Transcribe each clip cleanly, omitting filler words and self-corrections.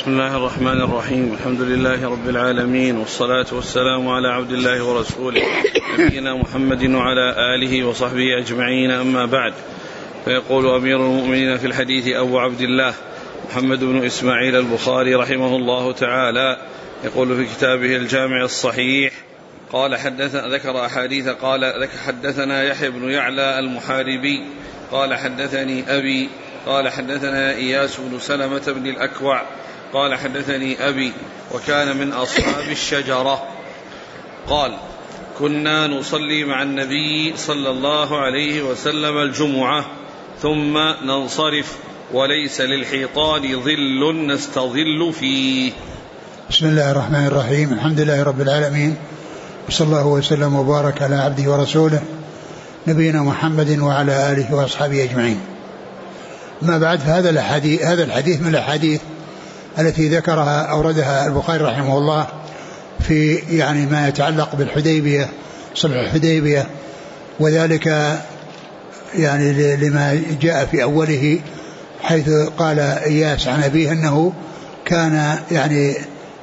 بسم الله الرحمن الرحيم. الحمد لله رب العالمين، والصلاة والسلام على عبد الله ورسوله نبينا محمد وعلى آله وصحبه أجمعين، أما بعد. فيقول أمير المؤمنين في الحديث أبو عبد الله محمد بن إسماعيل البخاري رحمه الله تعالى، يقول في كتابه الجامع الصحيح قال ذكر أحاديث قال حدثنا يحيى بن يعلى المحاربي قال حدثني أبي قال حدثنا إياس بن سلمة بن الأكوع قال حدثني أبي وكان من أصحاب الشجرة قال كنا نصلي مع النبي صلى الله عليه وسلم الجمعة ثم ننصرف وليس للحيطان ظل نستظل فيه. بسم الله الرحمن الرحيم. الحمد لله رب العالمين، وصلى الله وسلم وبارك على عبده ورسوله نبينا محمد وعلى آله وأصحابه أجمعين. ما بعد، هذا الحديث من الأحاديث التي ذكرها أوردها البخاري رحمه الله في يعني ما يتعلق بالحديبية، صلح الحديبية، وذلك يعني لما جاء في أوله حيث قال إياس عن أبيه أنه كان يعني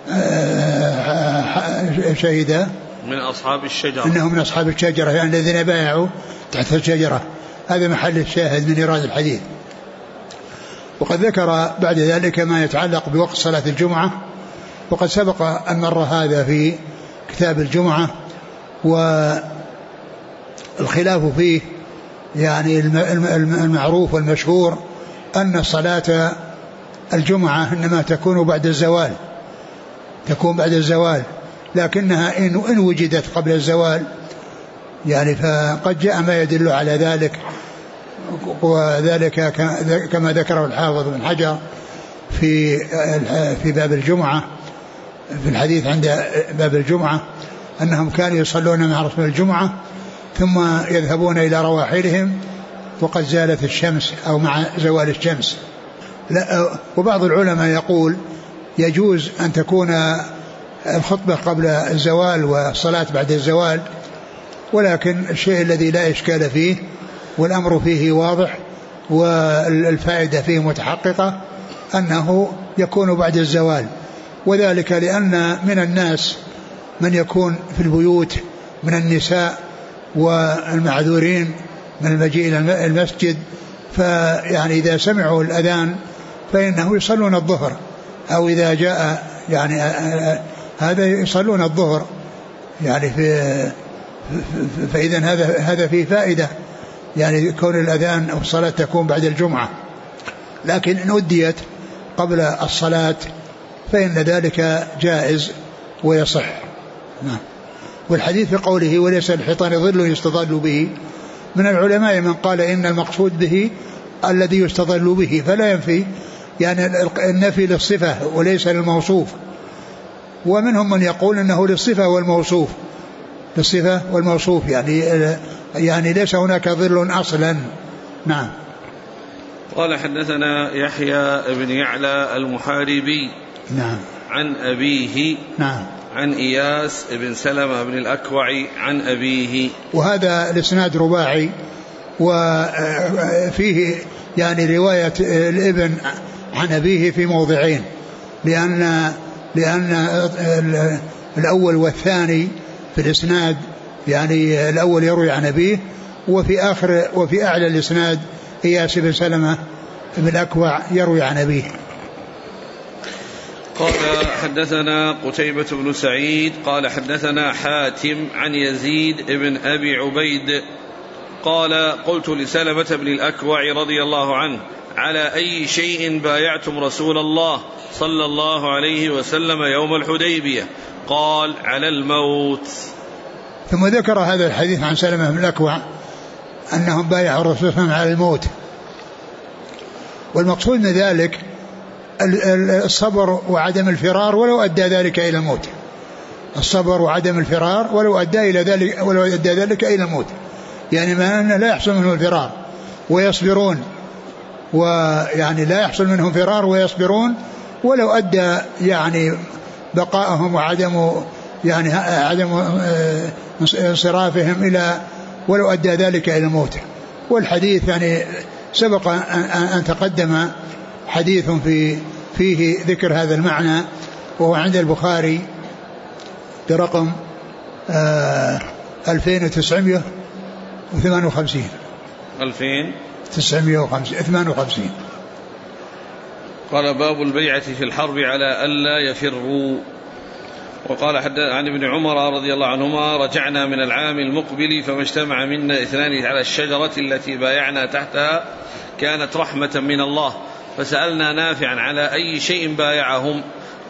شهد من أصحاب الشجرة، أنه من أصحاب الشجرة، يعني الذين بايعوا تحت الشجرة. هذا محل الشاهد من إيراد الحديث. وقد ذكر بعد ذلك ما يتعلق بوقت صلاة الجمعة، وقد سبق أن مر هذا في كتاب الجمعة، والخلاف فيه يعني المعروف والمشهور أن صلاة الجمعة إنما تكون بعد الزوال، لكنها إن وجدت قبل الزوال يعني فقد جاء ما يدل على ذلك، وذلك كما ذكره الحافظ بن حجر في باب الجمعة، في الحديث عند باب الجمعة، أنهم كانوا يصلون مع رسول الجمعة ثم يذهبون إلى رواحلهم وقد زالت الشمس أو مع زوال الشمس. وبعض العلماء يقول يجوز أن تكون الخطبة قبل الزوال والصلاة بعد الزوال، ولكن الشيء الذي لا إشكال فيه والأمر فيه واضح والفائدة فيه متحققة أنه يكون بعد الزوال، وذلك لأن من الناس من يكون في البيوت من النساء والمعذورين من المجيء إلى المسجد، فيعني إذا سمعوا الأذان فإنه يصلون الظهر، أو إذا جاء يعني هذا يصلون الظهر يعني فإذا هذا فيه فائدة، يعني كون الأذان أو الصلاة تكون بعد الجمعة، لكن إن أديت قبل الصلاة فإن ذلك جائز ويصح. والحديث في قوله وليس الحيطان ظل يستظل به، من العلماء من قال إن المقصود به الذي يستظل به، فلا ينفي يعني النفي للصفة وليس للموصوف، ومنهم من يقول إنه للصفة والموصوف يعني ليس هناك ظل أصلا. نعم. قال حدثنا يحيى بن يعلى المحاربي نعم عن أبيه نعم عن إياس بن سلمة بن الأكوع عن أبيه، وهذا الإسناد رباعي، وفيه يعني رواية الابن عن أبيه في موضعين، لأن الأول والثاني في الإسناد يعني الأول يروي عن أبيه، وفي أعلى الإسناد إياس بن سلمة بن الأكوع يروي عن أبيه. قال حدثنا قتيبة بن سعيد قال حدثنا حاتم عن يزيد بن أبي عبيد قال قلت لسلمة بن الأكوع رضي الله عنه على أي شيء بايعتم رسول الله صلى الله عليه وسلم يوم الحديبية؟ قال على الموت. ثم ذكر هذا الحديث عن سلمة بن الأكوع أنهم بايعوا الرسول صلى الله عليه وسلم على الموت، والمقصود من ذلك الصبر وعدم الفرار ولو أدى ذلك إلى الموت، الصبر وعدم الفرار ولو أدى ذلك إلى الموت، يعني ما أنه لا يحصل منه الفرار ويصبرون، ويعني لا يحصل منهم فرار ويصبرون ولو أدى يعني بقائهم وعدم يعني عدم انصرافهم إلى ولو أدى ذلك إلى الموت. والحديث يعني سبق أن تقدم حديث في فيه ذكر هذا المعنى، وهو عند البخاري برقم 2958. 2958. قال باب البيعة في الحرب على ألا يفروا. وقال عن ابن عمر رضي الله عنهما رجعنا من العام المقبل فما اجتمع منا اثنان على الشجرة التي بايعنا تحتها كانت رحمة من الله، فسألنا نافعا على أي شيء بايعهم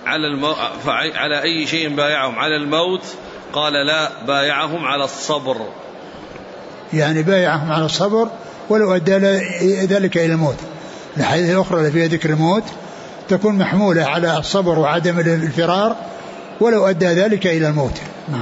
على الموت، قال لا، بايعهم على الصبر. يعني بايعهم على الصبر ولو أدى ذلك إلى الموت. الحديث الأخرى اللي فيها ذكر الموت تكون محمولة على الصبر وعدم الفرار ولو أدى ذلك إلى الموت. نعم.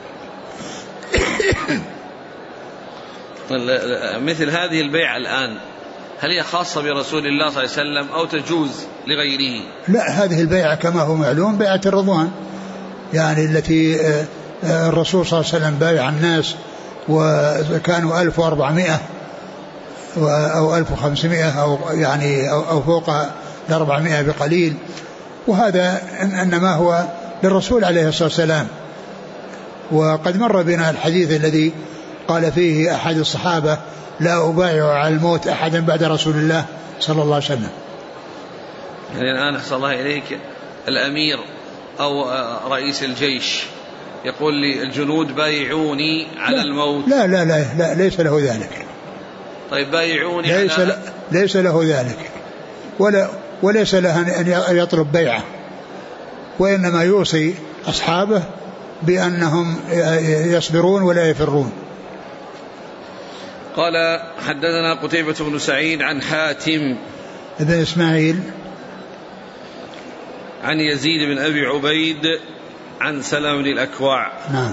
مثل هذه البيعة الآن هل هي خاصة برسول الله صلى الله عليه وسلم أو تجوز لغيره؟ لا، هذه البيعة كما هو معلوم بيعة الرضوان، يعني التي الرسول صلى الله عليه وسلم بايع الناس وكانوا 1400 أو 1500 أو يعني أو فوق 400 بقليل، وهذا إنما هو للرسول عليه الصلاة والسلام. وقد مر بنا الحديث الذي قال فيه أحد الصحابة لا أبايع على الموت أحدا بعد رسول الله صلى الله عليه وسلم. يعني الآن أحسن الله إليك الأمير أو رئيس الجيش يقول للجنود بايعوني على الموت. لا لا لا لا، ليس له ذلك. طيب بايعوني ليس له ذلك وليس له أن يطلب بيعة، وإنما يوصي أصحابه بأنهم يصبرون ولا يفرون. قال حدثنا قتيبة بن سعيد عن حاتم بن إسماعيل عن يزيد بن أبي عبيد عن سلام بن الأكوع. نعم.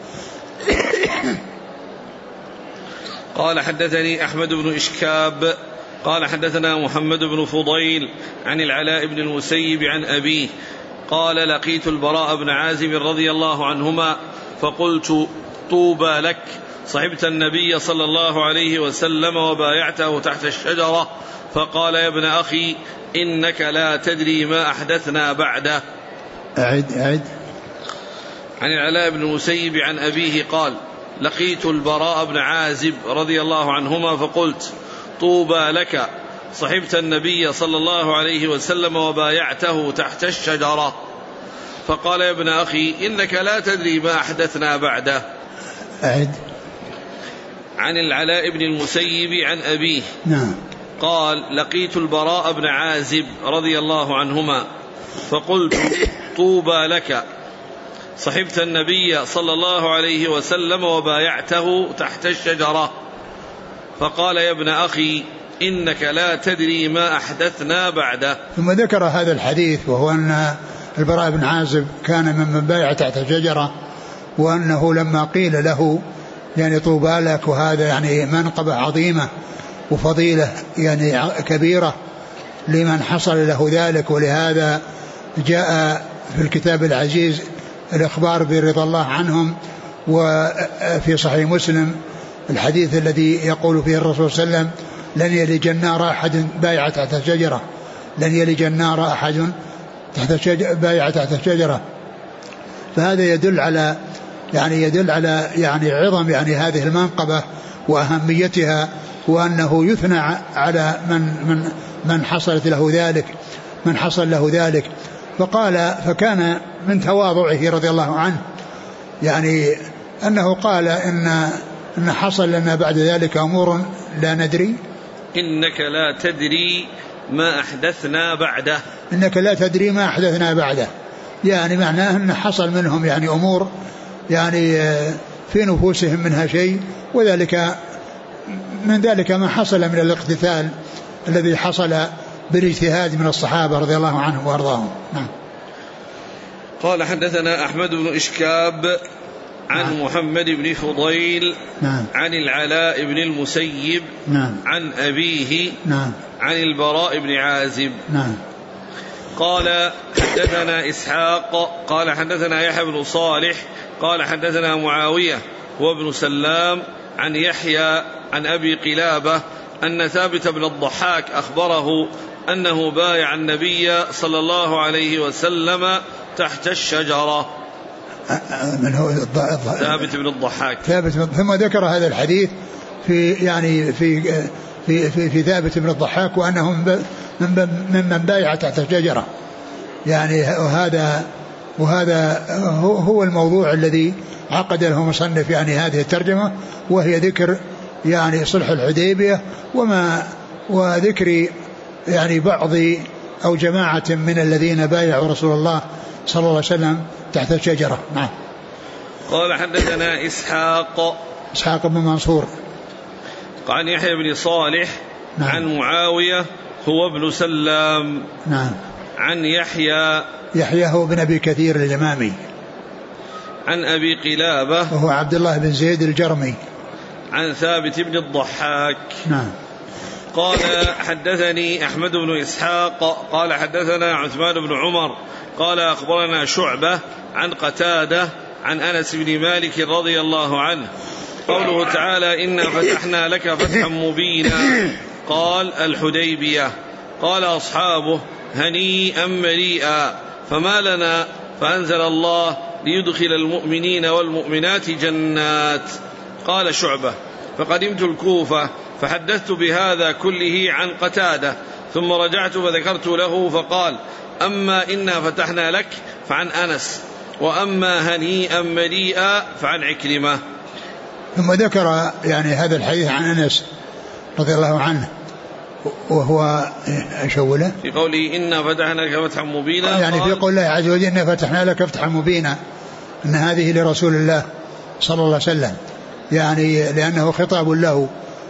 قال حدثني أحمد بن إشكاب قال حدثنا محمد بن فضيل عن العلاء بن المسيب عن أبيه قال لقيت البراء بن عازب رضي الله عنهما فقلت طوبى لك، صحبت النبي صلى الله عليه وسلم وبايعته تحت الشجرة، فقال يا ابن أخي إنك لا تدري ما أحدثنا بعده. أعد. عن العلاء بن المسيب عن أبيه قال لقيت البراء بن عازب رضي الله عنهما فقلت طوبى لك، صحبت النبي صلى الله عليه وسلم وبايعته تحت الشجرة، فقال يا ابن أخي إنك لا تدري ما أحدثنا بعده. أعد. عن العلاء بن المسيب عن أبيه نعم. قال لقيت البراء بن عازب رضي الله عنهما فقلت طوبى لك، صحبت النبي صلى الله عليه وسلم وبايعته تحت الشجرة، فقال يا ابن أخي إنك لا تدري ما أحدثنا بعده. ثم ذكر هذا الحديث، وهو أن البراء بن عازب كان ممن بايع تحت الشجرة، وأنه لما قيل له يعني طوبى لك، وهذا يعني منقبة عظيمة وفضيلة يعني كبيرة لمن حصل له ذلك، ولهذا جاء في الكتاب العزيز الإخبار برضا الله عنهم. وفي صحيح مسلم الحديث الذي يقول فيه الرسول صلى الله عليه وسلم لن يلج النار أحد بايع تحت الشجرة، لن يلج النار أحد بايع تحت الشجرة. فهذا يدل على يعني عظم يعني هذه المنقبة وأهميتها، وأنه يثنى على من حصلت له ذلك، من حصل له ذلك. فكان من تواضعه رضي الله عنه يعني أنه قال إن حصل لنا بعد ذلك أمور لا ندري، إنك لا تدري ما أحدثنا بعده، إنك لا تدري ما أحدثنا بعده، يعني معناه أن حصل منهم يعني أمور يعني في نفوسهم منها شيء، وذلك من ذلك ما حصل من الاقتتال الذي حصل بالاجتهاد من الصحابة رضي الله عنهم وأرضاهم. نعم. قال حدثنا أحمد بن إشكاب عن نعم. محمد بن فضيل نعم. عن العلاء بن المسيب نعم. عن أبيه نعم. عن البراء بن عازب نعم. قال حدثنا إسحاق قال حدثنا يحيى بن صالح قال حدثنا معاوية وابن سلام عن يحيى عن أبي قلابة أن ثابت بن الضحاك أخبره أنه بايع النبي صلى الله عليه وسلم تحت الشجرة. من هو؟ ثابت بن الضحاك. ثم ذكر هذا الحديث في ثابت بن الضحاك وأنه من بايع تحت الشجرة. يعني وهذا هو الموضوع الذي عقد له مصنف يعني هذه الترجمة، وهي ذكر يعني صلح الحديبية وذكر يعني بعض أو جماعة من الذين بايعوا رسول الله صلى الله عليه وسلم تحت الشجرة. نعم. قال حدثنا إسحاق بن منصور عن يحيى بن صالح. نعم. عن معاوية هو ابن سلام. نعم. عن يحيى هو بن أبي كثير الإمامي. عن أبي قلابة وهو عبد الله بن زيد الجرمي. عن ثابت بن الضحاك. نعم. قال حدثني أحمد بن إسحاق قال حدثنا عثمان بن عمر قال أخبرنا شعبة عن قتادة عن أنس بن مالك رضي الله عنه قوله تعالى إنا فتحنا لك فتحا مبينا قال الحديبية. قال أصحابه هنيئا مريئا فما لنا فأنزل الله ليدخل المؤمنين والمؤمنات جنات. قال شعبة فقدمت الكوفة فحدثت بهذا كله عن قتادة ثم رجعت فذكرت له فقال أما إنا فتحنا لك فعن أنس وأما هنيئا مريئا فعن عكرمة. ثم ذكر يعني هذا الحديث عن أنس رضي الله عنه وهو أشوله في قوله إنا فتحنا لك فتحا مبينا يعني في قول الله عز وجل إنا فتحنا لك فتحا مبينا أن هذه لرسول الله صلى الله عليه وسلم يعني لأنه خطاب له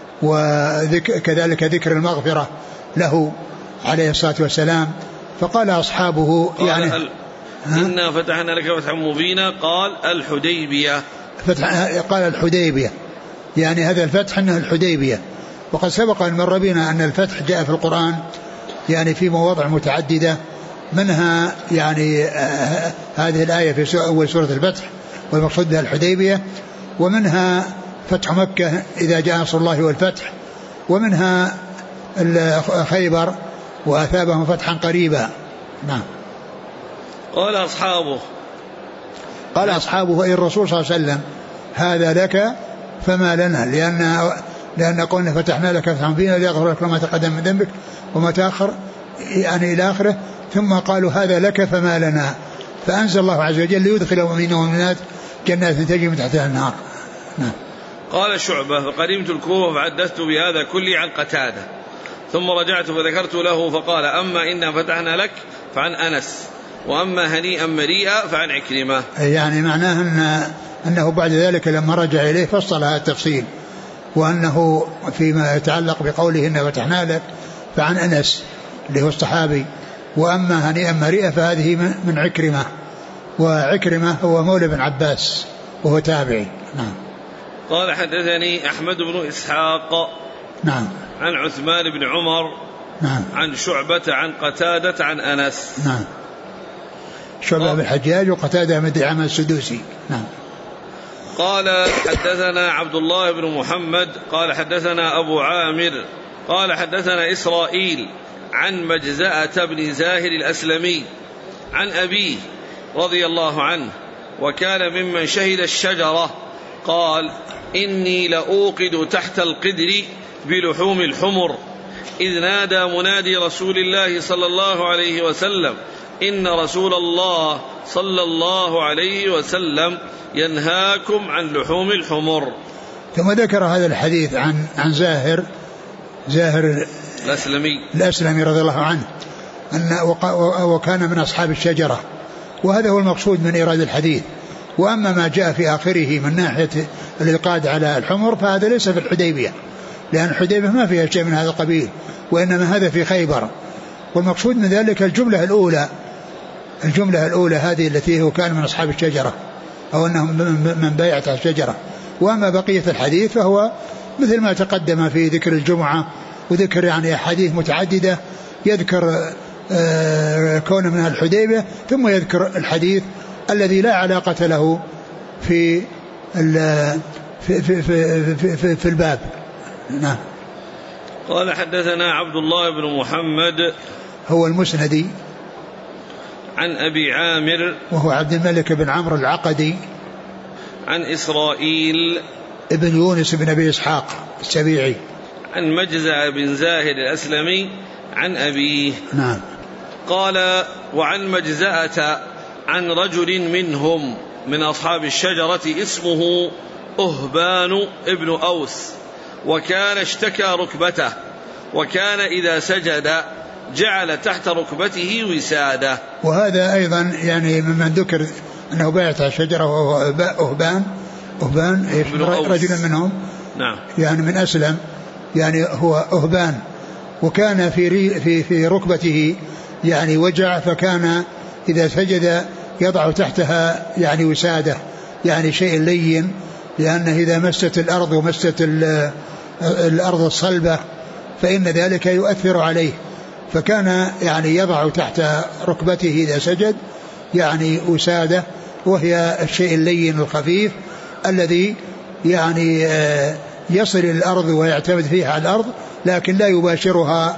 وكذلك ذكر المغفرة له عليه الصلاة والسلام. فقال أصحابه يعني إنا فتحنا لك فتحا مبينا قال الحديبية. قال الحديبية يعني هذا الفتح أنه الحديبية. وقد سبق أن مر بنا أن الفتح جاء في القرآن يعني في مواضع متعددة منها يعني هذه الآية في أول سورة الفتح والمقصود بها الحديبية ومنها فتح مكة إذا جاء نصر الله والفتح ومنها خيبر وأثابهم فتحا قريبا. نعم. قال أصحابه أي الرسول صلى الله عليه وسلم هذا لك فما لنا لأن قلنا فتحنا لك فتحا مبينا ليغفر لك ما تقدم من ذنبك وما تأخر يعني إلى آخره. ثم قالوا هذا لك فما لنا فأنزل الله عز وجل ليدخل المؤمنين والمؤمنات جنات تجري من تحتها النار. نعم. قال شعبة فقدمت الكوفة فحدثت بهذا كله عن قتادة ثم رجعت فذكرت له فقال أما إنا فتحنا لك فعن أنس وأما هنيئا مريئا فعن عكرمة. يعني معناه أنه بعد ذلك لما رجع إليه فصل هذا التفصيل وأنه فيما يتعلق بقوله إنا فتحنا لك فعن أنس اللي هو الصحابي وأما هنيئا مريئا فهذه من عكرمة وعكرمة هو مولى بن عباس وهو تابعي. نعم. قال حدثني أحمد بن إسحاق. نعم. عن عثمان بن عمر. نعم. عن شعبة عن قتادة عن أنس. نعم. شعبة بن الحجاج وقتادة بن دعامة السدوسي. نعم. قال حدثنا عبد الله بن محمد قال حدثنا أبو عامر قال حدثنا إسرائيل عن مجزأة بن زاهر الأسلمي عن أبيه رضي الله عنه وكان ممن شهد الشجرة قال إني لأوقد تحت القدر بلحوم الحمر إذ نادى منادي رسول الله صلى الله عليه وسلم إن رسول الله صلى الله عليه وسلم ينهاكم عن لحوم الحمر. ثم ذكر هذا الحديث عن زاهر الأسلمي رضي الله عنه وكان من أصحاب الشجرة وهذا هو المقصود من إيراد الحديث. وأما ما جاء في آخره من ناحية الإلقاد على الحمر فهذا ليس في الحديبية لأن الحديبية ما فيها شيء من هذا القبيل وإنما هذا في خيبر. والمقصود من ذلك الجملة الأولى هذه التي هو كان من أصحاب الشجرة أو أنهم من بيعة الشجرة. وأما بقية الحديث فهو مثل ما تقدم في ذكر الجمعة وذكر يعني أحاديث متعددة يذكر كون من الحديبية ثم يذكر الحديث الذي لا علاقة له في الباب. نعم. قال حدثنا عبد الله بن محمد هو المسندي عن أبي عامر وهو عبد الملك بن عمرو العقدي عن إسرائيل ابن يونس بن أبي إسحاق السبيعي عن مجزع بن زاهد الأسلمي عن أبيه. نعم. قال وعن مجزأة عن رجل منهم من أصحاب الشجرة اسمه أهبان ابن أوس وكان اشتكى ركبته وكان إذا سجد جعل تحت ركبته وسادة. وهذا أيضا يعني ممن ذكر أنه بايت على الشجرة وهو أهبان رجل منهم. نعم. يعني من أسلم يعني هو أهبان وكان في ركبته يعني وجع فكان إذا سجد يضع تحتها يعني وسادة يعني شيء لين لأنه إذا مست الأرض ومست الأرض الصلبة فإن ذلك يؤثر عليه فكان يعني يضع تحت ركبته إذا سجد يعني وسادة وهي الشيء اللين الخفيف الذي يعني يصل الأرض ويعتمد فيها على الأرض لكن لا يباشرها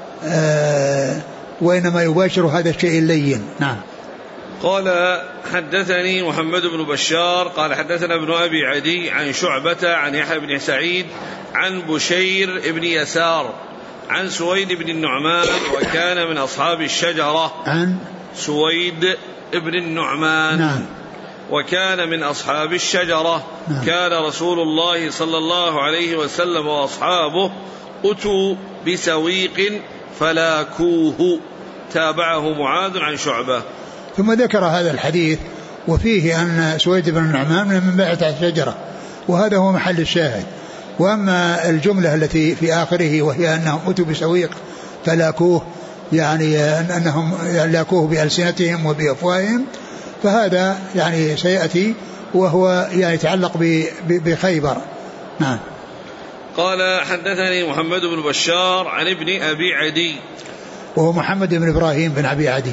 وإنما يباشر هذا الشيء اللين. نعم. قال حدثني محمد بن بشار قال حدثنا ابن أبي عدي عن شعبة عن يحيى بن سعيد عن بشير بن يسار عن سويد بن النعمان وكان من أصحاب الشجرة. عن سويد بن النعمان. نعم. وكان من أصحاب الشجرة. نعم. كان رسول الله صلى الله عليه وسلم وأصحابه أتوا بسويق فلاكوه. تابعه معاذ عن شعبة. ثم ذكر هذا الحديث وفيه أن سويد بن النعمان من باعت الشجرة وهذا هو محل الشاهد. وأما الجملة التي في آخره وهي أنهم أتوا بسويق فلاكوه يعني أنهم لاكوه بألسنتهم وبأفواههم فهذا يعني سيأتي وهو يعني يتعلق بخيبر. نعم. قال حدثني محمد بن بشار عن ابن أبي عدي وهو محمد بن إبراهيم بن أبي عدي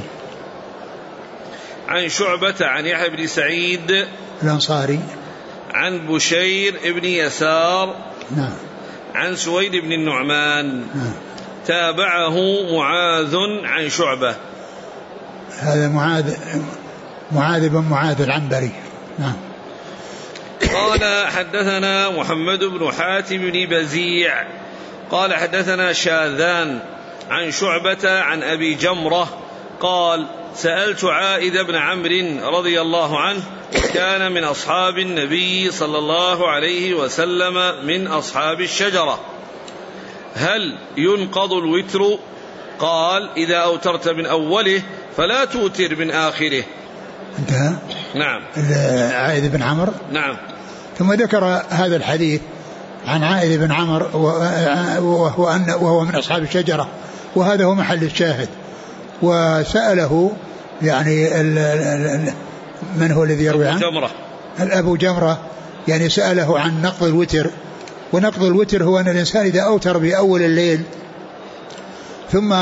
عن شعبة عن يحيى بن سعيد الأنصاري عن بشير بن يسار. نعم. عن سويد بن النعمان. نعم. تابعه معاذ عن شعبة. هذا معاذ بن معاذ العنبري. نعم. قال حدثنا محمد بن حاتم بن بزيع قال حدثنا شاذان عن شعبة عن أبي جمرة قال سألت عائذ بن عمرو رضي الله عنه كان من أصحاب النبي صلى الله عليه وسلم من أصحاب الشجرة هل ينقض الوتر؟ قال إذا أوترت من أوله فلا توتر من آخره. انتهى. نعم. عائذ بن عمرو. نعم. ثم ذكر هذا الحديث عن عائذ بن عمرو وهو من أصحاب الشجرة وهذا هو محل الشاهد. وسأله يعني من هو الذي يروي عنه؟ جمرة. أبو جمرة يعني سأله عن نقض الوتر. ونقض الوتر هو أن الإنسان إذا أوتر بأول الليل ثم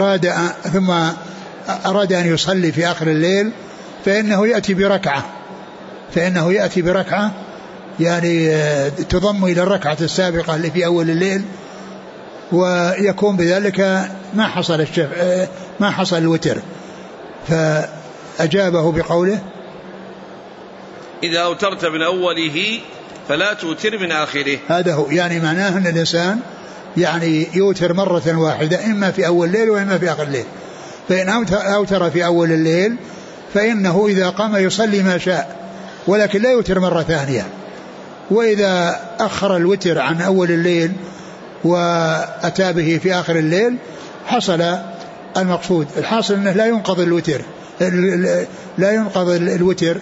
أراد أن يصلي في آخر الليل فإنه يأتي بركعة يعني تضم إلى الركعة السابقة اللي في أول الليل ويكون بذلك ما حصل الوتر. فأجابه بقوله إذا أوترت من أوله فلا توتر من آخره. هذا هو يعني معناه أن الإنسان يعني يوتر مرة واحدة إما في أول الليل وإما في آخر الليل. فإن أوتر في أول الليل فإنه إذا قام يصلي ما شاء ولكن لا يوتر مرة ثانية. وإذا أخر الوتر عن أول الليل وأتى به في آخر الليل حصل المقصود. الحاصل أنه لا ينقض الوتر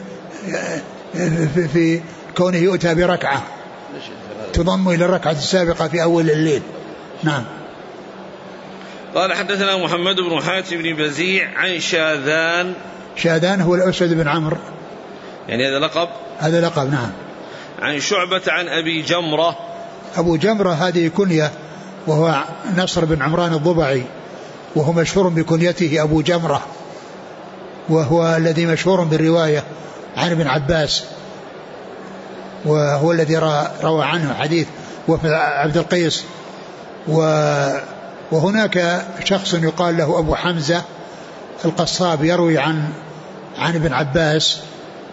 في كونه يؤتى بركعة تضم إلى الركعة السابقة في أول الليل. نعم. قال حدثنا محمد بن حاتم بن بزيع عن شاذان هو الأسود بن عمرو يعني هذا لقب. نعم. عن شعبة عن أبي جمرة. أبو جمرة هذه كنية وهو نصر بن عمران الضبعي وهو مشهور بكنيته أبو جمرة وهو الذي مشهور بالرواية عن ابن عباس وهو الذي روى عنه حديث وفي عبد القيس وهناك شخص يقال له أبو حمزة القصاب يروي عن ابن عباس.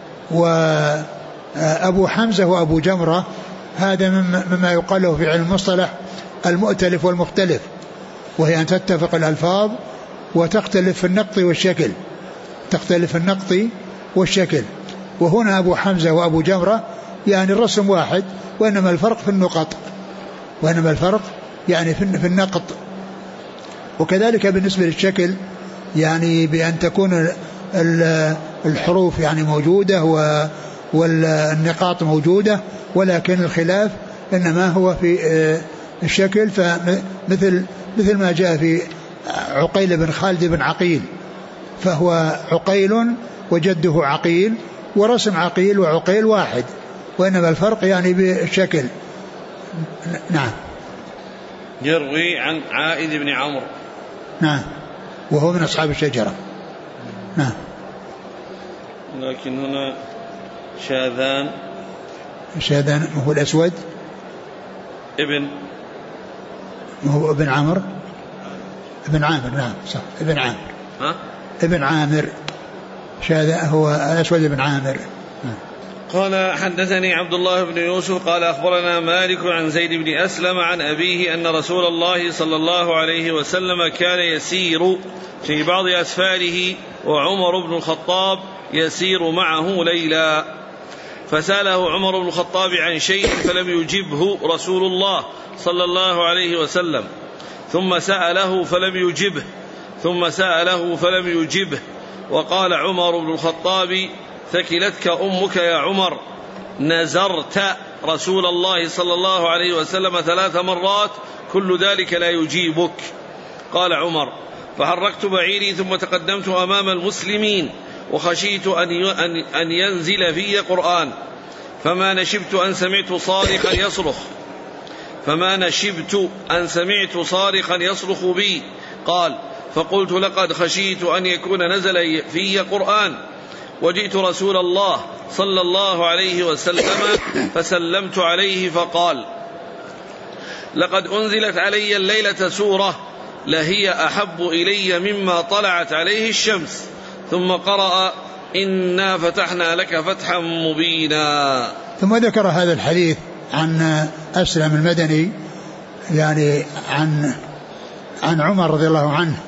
وأبو حمزة وأبو جمرة هذا مما يقال له في علم المصطلح المؤتلف والمختلف، وهي أن تتفق الألفاظ وتختلف في النقط والشكل، تختلف النقط والشكل. وهنا أبو حمزة وأبو جمرة يعني الرسم واحد، وإنما الفرق في النقط، وإنما الفرق يعني في النقط. وكذلك بالنسبة للشكل يعني بأن تكون الحروف يعني موجودة والنقاط موجودة، ولكن الخلاف إنما هو في الشكل. فمثل ما جاء في عقيل بن خالد بن عقيل، فهو عقيل وجده عقيل، ورسم عقيل وعقيل واحد، وإنما الفرق يعني بالشكل. نعم. يروي عن عائد بن عمرو. نعم، وهو من أصحاب الشجرة. نعم. لكن هنا شاذان هو الأسود هو ابن عامر. نعم صح، ابن عامر. ابن عامر شاذان هو الأسود ابن عامر. قال حدثني عبد الله بن يوسف قال أخبرنا مالك عن زيد بن أسلم عن أبيه أن رسول الله صلى الله عليه وسلم كان يسير في بعض أسفاره وعمر بن الخطاب يسير معه ليلا، فسأله عمر بن الخطاب عن شيء فلم يجبه رسول الله صلى الله عليه وسلم، ثم سأله فلم يجبه، وقال عمر بن الخطاب ثكلتك أمك يا عمر، نزرت رسول الله صلى الله عليه وسلم 3 مرات كل ذلك لا يجيبك. قال عمر فحركت بعيري ثم تقدمت أمام المسلمين وخشيت أن ينزل في قرآن، فما نشبت أن سمعت صارخا يصرخ بي. قال فقلت لقد خشيت أن يكون نزل في قرآن، وجئت رسول الله صلى الله عليه وسلم فسلمت عليه فقال لقد أنزلت علي الليلة سورة لهي أحب إلي مما طلعت عليه الشمس، ثم قرأ إنا فتحنا لك فتحا مبينا. ثم ذكر هذا الحديث عن أسلم المدني يعني عن عمر رضي الله عنه،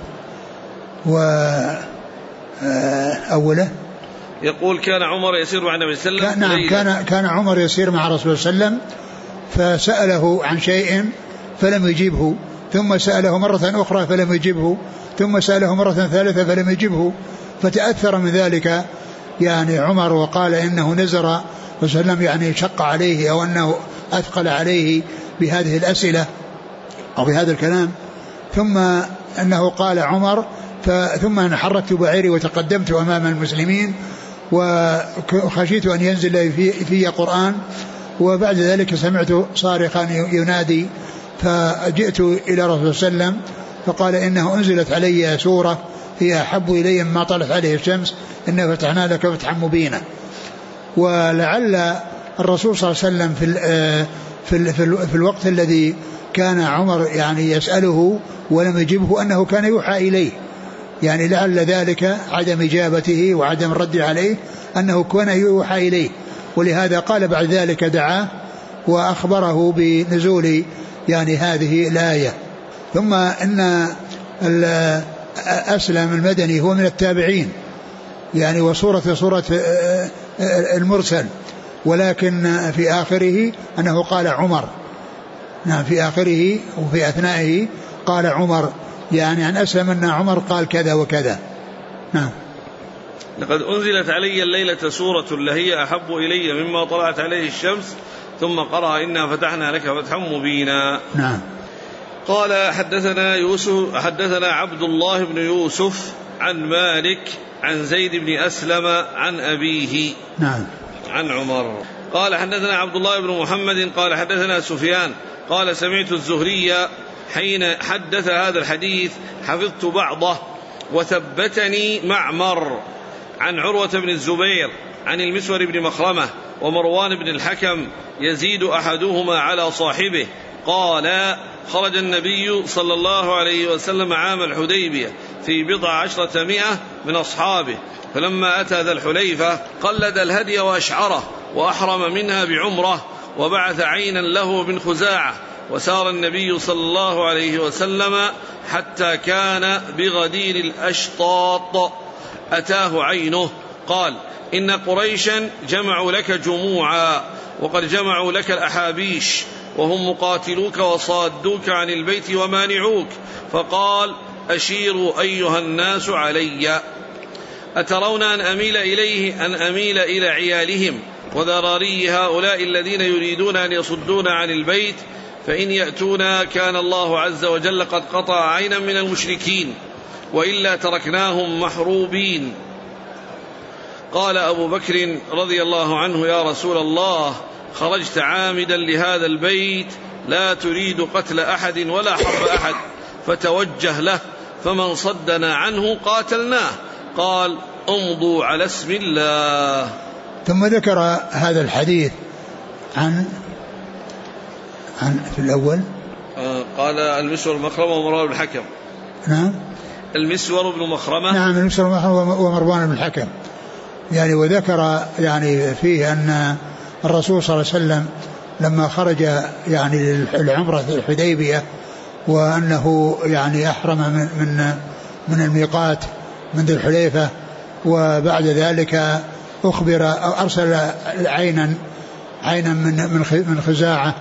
وأوله يقول كان عمر يسير مع النبي صلى الله عليه وسلم. نعم، كان عمر يسير مع رسول الله صلى الله عليه وسلم، فسأله عن شيء فلم يجيبه، ثم سأله مرة أخرى فلم يجيبه، ثم سأله مرة ثالثة فلم يجيبه، فتأثر من ذلك يعني عمر وقال إنه نزر رسول الله صلى الله عليه وسلم يعني شق عليه أو أنه أثقل عليه بهذه الأسئلة أو بهذا الكلام. ثم أنه قال عمر ثم أنا حركت بعيري وتقدمت أمام المسلمين وخشيت أن ينزل في قرآن، وبعد ذلك سمعت صارخا ينادي فجئت إلى رسول الله صلى الله عليه وسلم فقال إنه أنزلت علي سورة هي أحب إلي مما طلعت عليه الشمس، إنا فتحنا لك فتحا مبينا. ولعل الرسول صلى الله عليه وسلم في الوقت الذي كان عمر يعني يسأله ولم يجبه أنه كان يوحى إليه، يعني لعل ذلك عدم إجابته وعدم الرد عليه أنه كان يوحى إليه، ولهذا قال بعد ذلك دعاه وأخبره بنزول يعني هذه الآية. ثم إن أسلم المدني هو من التابعين يعني، وصورة المرسل، ولكن في آخره أنه قال عمر. نعم، في آخره وفي أثنائه قال عمر، يعني عن أسلم أن عمر قال كذا وكذا. نعم. لقد أنزلت علي الليلة سورة لهي أحب إلي مما طلعت عليه الشمس، ثم قرأ إنا فتحنا لك فتحا مبينا. نعم. قال حدثنا عبد الله بن يوسف عن مالك عن زيد بن أسلم عن أبيه. نعم. عن عمر. قال حدثنا عبد الله بن محمد قال حدثنا سفيان قال سمعت الزهري حين حدث هذا الحديث حفظت بعضه، وثبتني معمر عن عروة بن الزبير عن المسور بن مخرمة ومروان بن الحكم يزيد أحدهما على صاحبه. قال: خرج النبي صلى الله عليه وسلم عام الحديبية في 100 من أصحابه، فلما أتى ذا الحليفة قلد الهدي وأشعره وأحرم منها بعمرة، وبعث عينا له من خزاعة، وسار النبي صلى الله عليه وسلم حتى كان بغدير الأشطاط، أتاه عينه قال: إن قريشا جمعوا لك جموعا، وقد جمعوا لك الأحابيش، وهم مقاتلوك وصادوك عن البيت ومانعوك، فقال: أشيروا أيها الناس علي، أترون أن أميل إليه أن أميل إلى عيالهم وذراري هؤلاء الذين يريدون أن يصدون عن البيت، فإن يأتونا كان الله عز وجل قد قطع عينا من المشركين، وإلا تركناهم محروبين. قال أبو بكر رضي الله عنه: يا رسول الله، خرجت عامدا لهذا البيت لا تريد قتل أحد ولا حرب أحد، فتوجه له، فمن صدنا عنه قاتلناه. قال: امضوا على اسم الله. ثم ذكر هذا الحديث عن في الأول قال: المسور بن مخرمة ومروان بن الحكم. نعم، المسور بن مخرمة. نعم، المسور بن مخرمة ومروان بن الحكم. يعني وذكر يعني فيه أن الرسول صلى الله عليه وسلم لما خرج يعني العمرة الحديبية، وأنه يعني أحرم من الميقات من ذي الحليفة، وبعد ذلك أخبر أو أرسل عينا من خزاعة،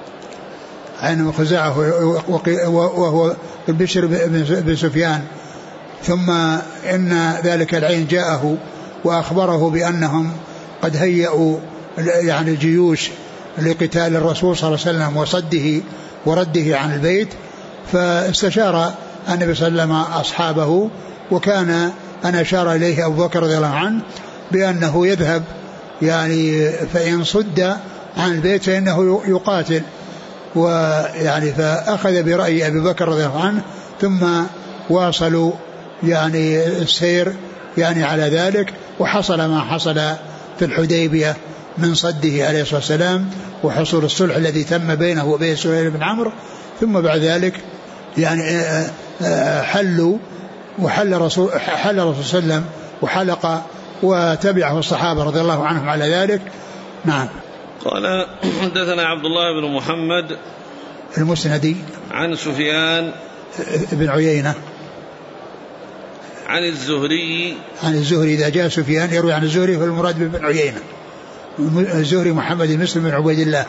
وهو البشر بن سفيان، ثم إن ذلك العين جاءه وأخبره بأنهم قد هيئوا يعني الجيوش لقتال الرسول صلى الله عليه وسلم وصده ورده عن البيت، فاستشار النبي صلى الله عليه وسلم أصحابه، وكان أن أشار إليه أبو بكر رضي الله عنه بأنه يذهب يعني فإن صد عن البيت فإنه يقاتل، ويعني فأخذ برأي أبي بكر رضي الله عنه، ثم واصلوا يعني السير يعني على ذلك، وحصل ما حصل في الحديبية من صده عليه الصلاة والسلام وحصول الصلح الذي تم بينه وبين سهيل بن عمرو. ثم بعد ذلك يعني حل الرسول صلى الله عليه وسلم وحلق، وتبعه الصحابة رضي الله عنهم على ذلك. نعم. قال: حدثنا عبد الله بن محمد المسندي عن سفيان بن عيينة عن الزهري. إذا جاء سفيان يروي عن الزهري فالمراد بن عيينة. الزهري محمد بن مسلم بن عبيد الله.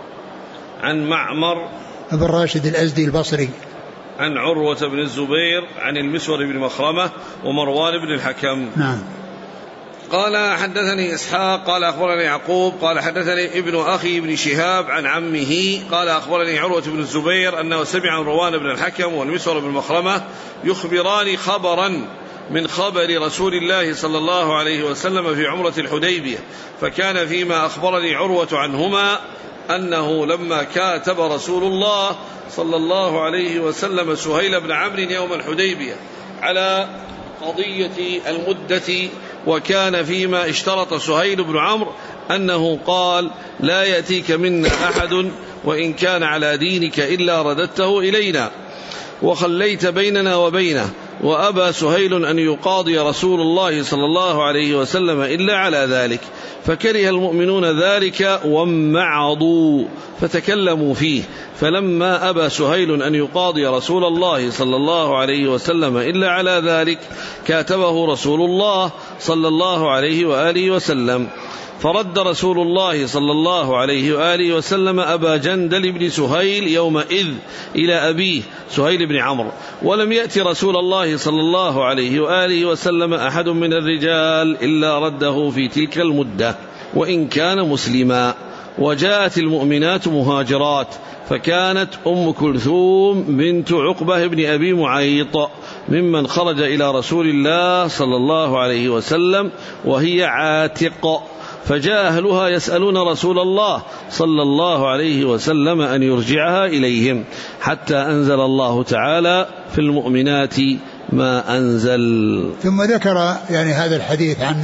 عن معمر بن راشد الأزدي البصري. عن عروة بن الزبير عن المسور بن مخرمة ومروان بن الحكم. نعم. قال: حدثني إسحاق قال أخبرني يعقوب قال حدثني ابن أخي ابن شهاب عن عمه قال أخبرني عروة بن الزبير أنه سمع مروان بن الحكم والمسور بن مخرمة يخبران خبرا من خبر رسول الله صلى الله عليه وسلم في عمرة الحديبية، فكان فيما أخبرني عروة عنهما أنه لما كاتب رسول الله صلى الله عليه وسلم سهيل بن عمرو يوم الحديبية على قضية المدة، وكان فيما اشترط سهيل بن عمرو أنه قال: لا يأتيك منا أحد وإن كان على دينك إلا رددته إلينا، وخليت بيننا وبينه، وأبى سهيل أن يقاضي رسول الله صلى الله عليه وسلم إلا على ذلك، فكره المؤمنون ذلك وامعضوا فتكلموا فيه، فلما أبى سهيل أن يقاضي رسول الله صلى الله عليه وسلم إلا على ذلك كاتبه رسول الله صلى الله عليه وآله وسلم، فرد رسول الله صلى الله عليه وآله وسلم أبا جندل بن سهيل يومئذ إلى أبيه سهيل بن عمرو، ولم يأتي رسول الله صلى الله عليه وآله وسلم أحد من الرجال إلا رده في تلك المدة وإن كان مسلما. وجاءت المؤمنات مهاجرات، فكانت أم كلثوم بنت عقبة بن أبي معيط ممن خرج إلى رسول الله صلى الله عليه وسلم وهي عاتق، فجاء أهلها يسألون رسول الله صلى الله عليه وسلم أن يرجعها إليهم، حتى أنزل الله تعالى في المؤمنات ما أنزل. ثم ذكر يعني هذا الحديث عن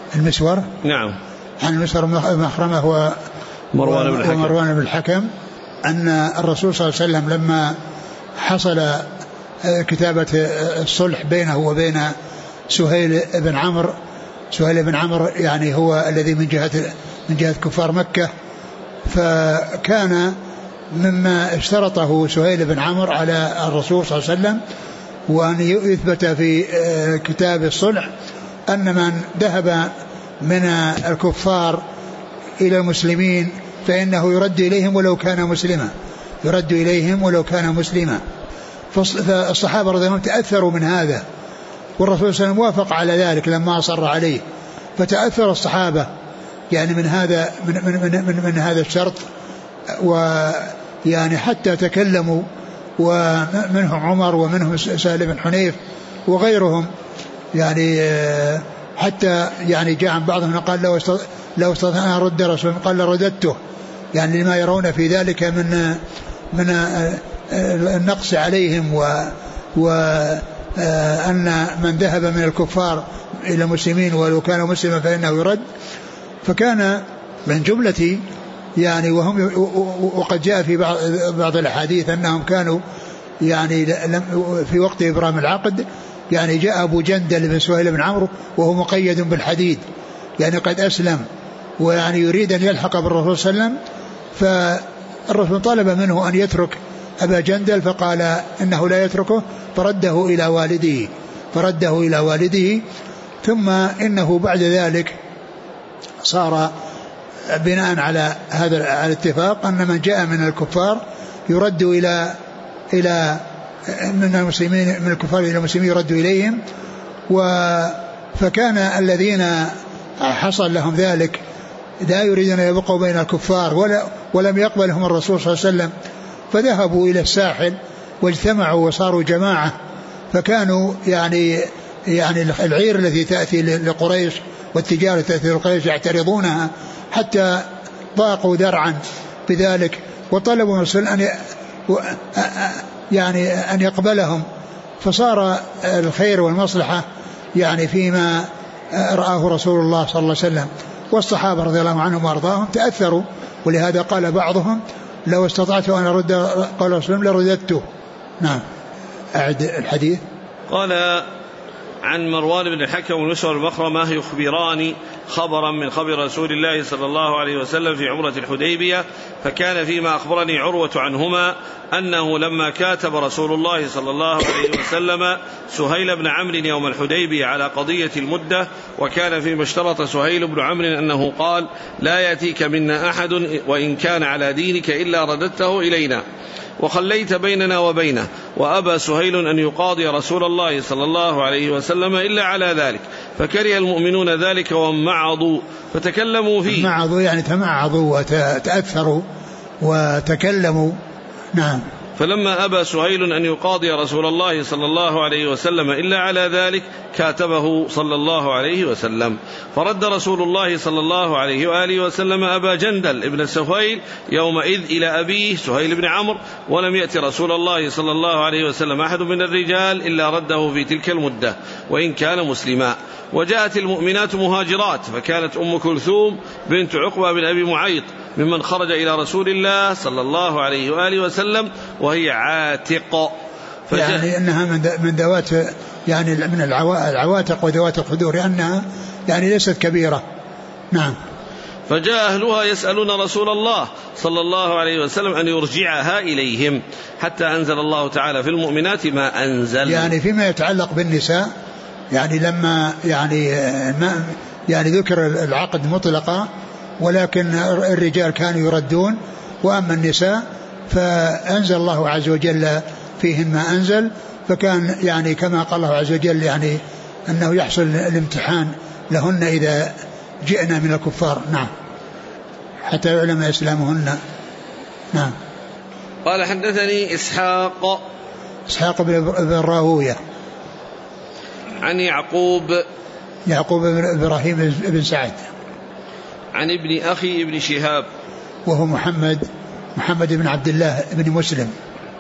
المسور. نعم. عن المسور مخرمة ومروان بن الحكم، أن الرسول صلى الله عليه وسلم لما حصل كتابة الصلح بينه وبين سهيل بن عمرو يعني هو الذي من جهة كفار مكة، فكان مما اشترطه سهيل بن عمرو على الرسول صلى الله عليه وسلم وأن يثبت في كتاب الصلح أن من ذهب من الكفار إلى المسلمين فإنه يرد إليهم ولو كان مسلما. فالصحابة رضي الله عنهم تأثروا من هذا، والرسول صلى الله عليه وسلم وافق على ذلك لما أصر عليه، فتأثر الصحابة يعني من هذا الشرط، ويعني حتى تكلموا، ومنهم عمر ومنهم سهل بن حنيف وغيرهم، يعني حتى يعني جاء عن بعضهم قال لو استطعنا أن رد رسول قال لرددته، يعني لما يرون في ذلك من النقص عليهم، وأن من ذهب من الكفار إلى المسلمين ولو كان مسلما فإنه يرد. فكان من جملة يعني وقد جاء في بعض الأحاديث أنهم كانوا يعني في وقت إبرام العقد يعني جاء أبو جندل بن سهيل بن عمرو وهو مقيد بالحديد، يعني قد أسلم ويعني يريد أن يلحق بالرسول صلى الله عليه وسلم، فالرسول طلب منه أن يترك أبا جندل فقال إنه لا يتركه، فرده إلى والده. ثم إنه بعد ذلك صار بناء على هذا الاتفاق أن من جاء من الكفار يرد إلى من المسلمين، من الكفار إلى المسلمين يرد إليهم. فكان الذين حصل لهم ذلك لا يريدون أن يبقوا بين الكفار ولم يقبلهم الرسول صلى الله عليه وسلم، فذهبوا إلى الساحل واجتمعوا وصاروا جماعة، فكانوا يعني العير التي تأتي لقريش والتجارة تأتي لقريش يعترضونها حتى ضاقوا ذرعا بذلك، وطلبوا الرسول أن يقبلهم، فصار الخير والمصلحة يعني فيما رآه رسول الله صلى الله عليه وسلم. والصحابة رضي الله عنهم وارضاهم تأثروا، ولهذا قال بعضهم لو استطعت أن أرد قال رسول الله لرددته. نعم. أعد الحديث. قال عن مروان بن الحكم ونسر المخرمة يخبران خبرا من خبر رسول الله صلى الله عليه وسلم في عمرة الحديبية، فكان فيما أخبرني عروة عنهما أنه لما كاتب رسول الله صلى الله عليه وسلم سهيل بن عمرو يوم الحديبية على قضية المدة، وكان فيما اشترط سهيل بن عمرو أنه قال لا يأتيك منا أحد وإن كان على دينك إلا رددته إلينا، وخليت بيننا وبينه، وأبى سهيل أن يقاضي رسول الله صلى الله عليه وسلم إلا على ذلك، فكره المؤمنون ذلك ومعضوا فتكلموا فيه. معضوا يعني تمعضوا وتأثروا وتكلموا. نعم. فلما أبى سهيل أن يقاضي رسول الله صلى الله عليه وسلم إلا على ذلك كاتبه صلى الله عليه وسلم، فرد رسول الله صلى الله عليه وآله وسلم أبا جندل ابن سهيل يومئذ إلى أبيه سهيل بن عمرو، ولم يأتي رسول الله صلى الله عليه وسلم أحد من الرجال إلا رده في تلك المدة وإن كان مسلما. وجاءت المؤمنات مهاجرات، فكانت أم كلثوم بنت عقبة بن أبي معيط ممن خرج إلى رسول الله صلى الله عليه وآله وسلم وهي عاتق، يعني أنها من ذوات يعني من العواتق وذوات الخدور، لأنها يعني ليست كبيرة. نعم. فجاء أهلها يسألون رسول الله صلى الله عليه وسلم أن يرجعها إليهم، حتى أنزل الله تعالى في المؤمنات ما أنزل. يعني فيما يتعلق بالنساء يعني لما يعني ذكر العقد مطلقا، ولكن الرجال كانوا يردون، وأما النساء فأنزل الله عز وجل فيهن ما أنزل، فكان يعني كما قال الله عز وجل يعني أنه يحصل الامتحان لهن إذا جئنا من الكفار. نعم. حتى يعلم إسلامهن. نعم. قال حدثني إسحاق بن راهوية عن يعقوب بن إبراهيم بن سعد عن ابن أخي ابن شهاب وهو محمد بن عبد الله بن مسلم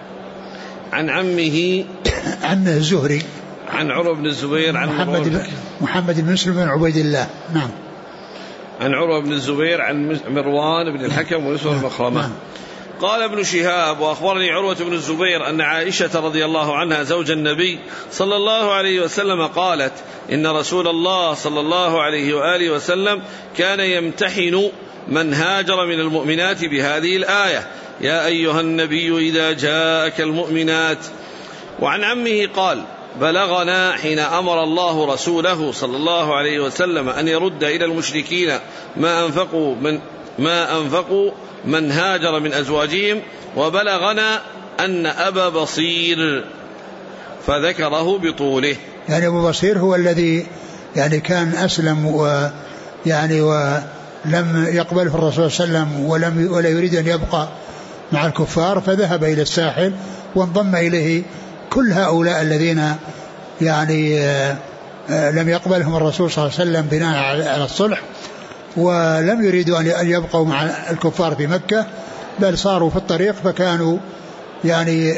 عن عمه الزهري عن عروة بن الزبير عن محمد بن مسلم بن عبيد الله. نعم. عن عروة بن الزبير عن مروان بن الحكم ونسر المخرمة. قال ابن شهاب وأخبرني عروة بن الزبير أن عائشة رضي الله عنها زوج النبي صلى الله عليه وسلم قالت إن رسول الله صلى الله عليه وآله وسلم كان يمتحن من هاجر من المؤمنات بهذه الآية يا أيها النبي إذا جاءك المؤمنات. وعن عمه قال بلغنا حين أمر الله رسوله صلى الله عليه وسلم أن يرد إلى المشركين ما أنفقوا من هاجر من أزواجهم وبلغنا أن أبا بصير فذكره بطوله. يعني أبو بصير هو الذي يعني كان أسلم ولم يقبله الرسول صلى الله عليه وسلم ولا يريد أن يبقى مع الكفار فذهب إلى الساحل وانضم إليه كل هؤلاء الذين يعني لم يقبلهم الرسول صلى الله عليه وسلم بناء على الصلح ولم يريدوا أن يبقوا مع الكفار في مكة بل صاروا في الطريق فكانوا يعني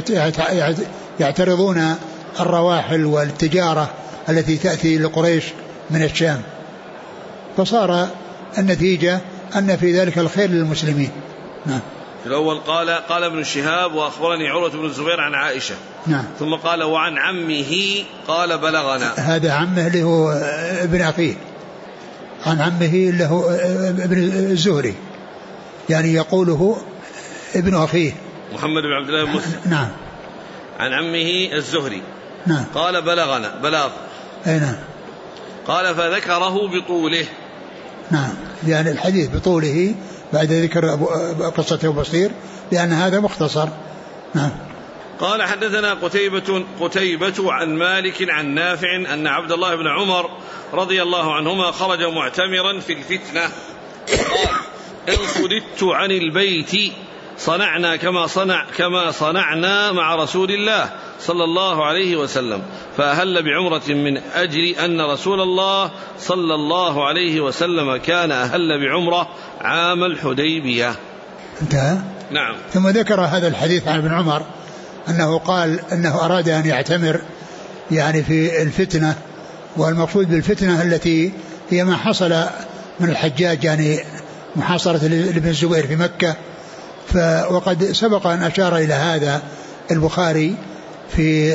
يعترضون الرواحل والتجارة التي تأتي لقريش من الشام فصار النتيجة أن في ذلك الخير للمسلمين. نعم. في الأول قال ابن شهاب وأخبرني عروة بن الزبير عن عائشة. نعم. ثم قال وعن عمه قال بلغنا. هذا عمه اللي هو ابن أخيه عن عمه اللي هو ابن الزهري يعني يقوله ابن أخيه محمد بن عبد الله بن مسلم. نعم. عن عمه الزهري. نعم. قال بلغنا بلاغ. أي نعم. قال فذكره بطوله. نعم يعني الحديث بطوله بعد ذكر قصة أبو بصير لأن هذا مختصر. نعم. قال حدثنا قتيبة عن مالك عن نافع أن عبد الله بن عمر رضي الله عنهما خرج معتمرا في الفتنة قال إن صددت عن البيت صنعنا كما صنعنا مع رسول الله صلى الله عليه وسلم فأهل بعمرة من أجل أن رسول الله صلى الله عليه وسلم كان أهل بعمرة عام الحديبية. انتهى. نعم. ثم ذكر هذا الحديث عن ابن عمر أنه قال أنه أراد أن يعتمر يعني في الفتنة والمقصود بالفتنة التي هي ما حصل من الحجاج يعني محاصرة لابن الزبير في مكة وقد سبق أن أشار إلى هذا البخاري في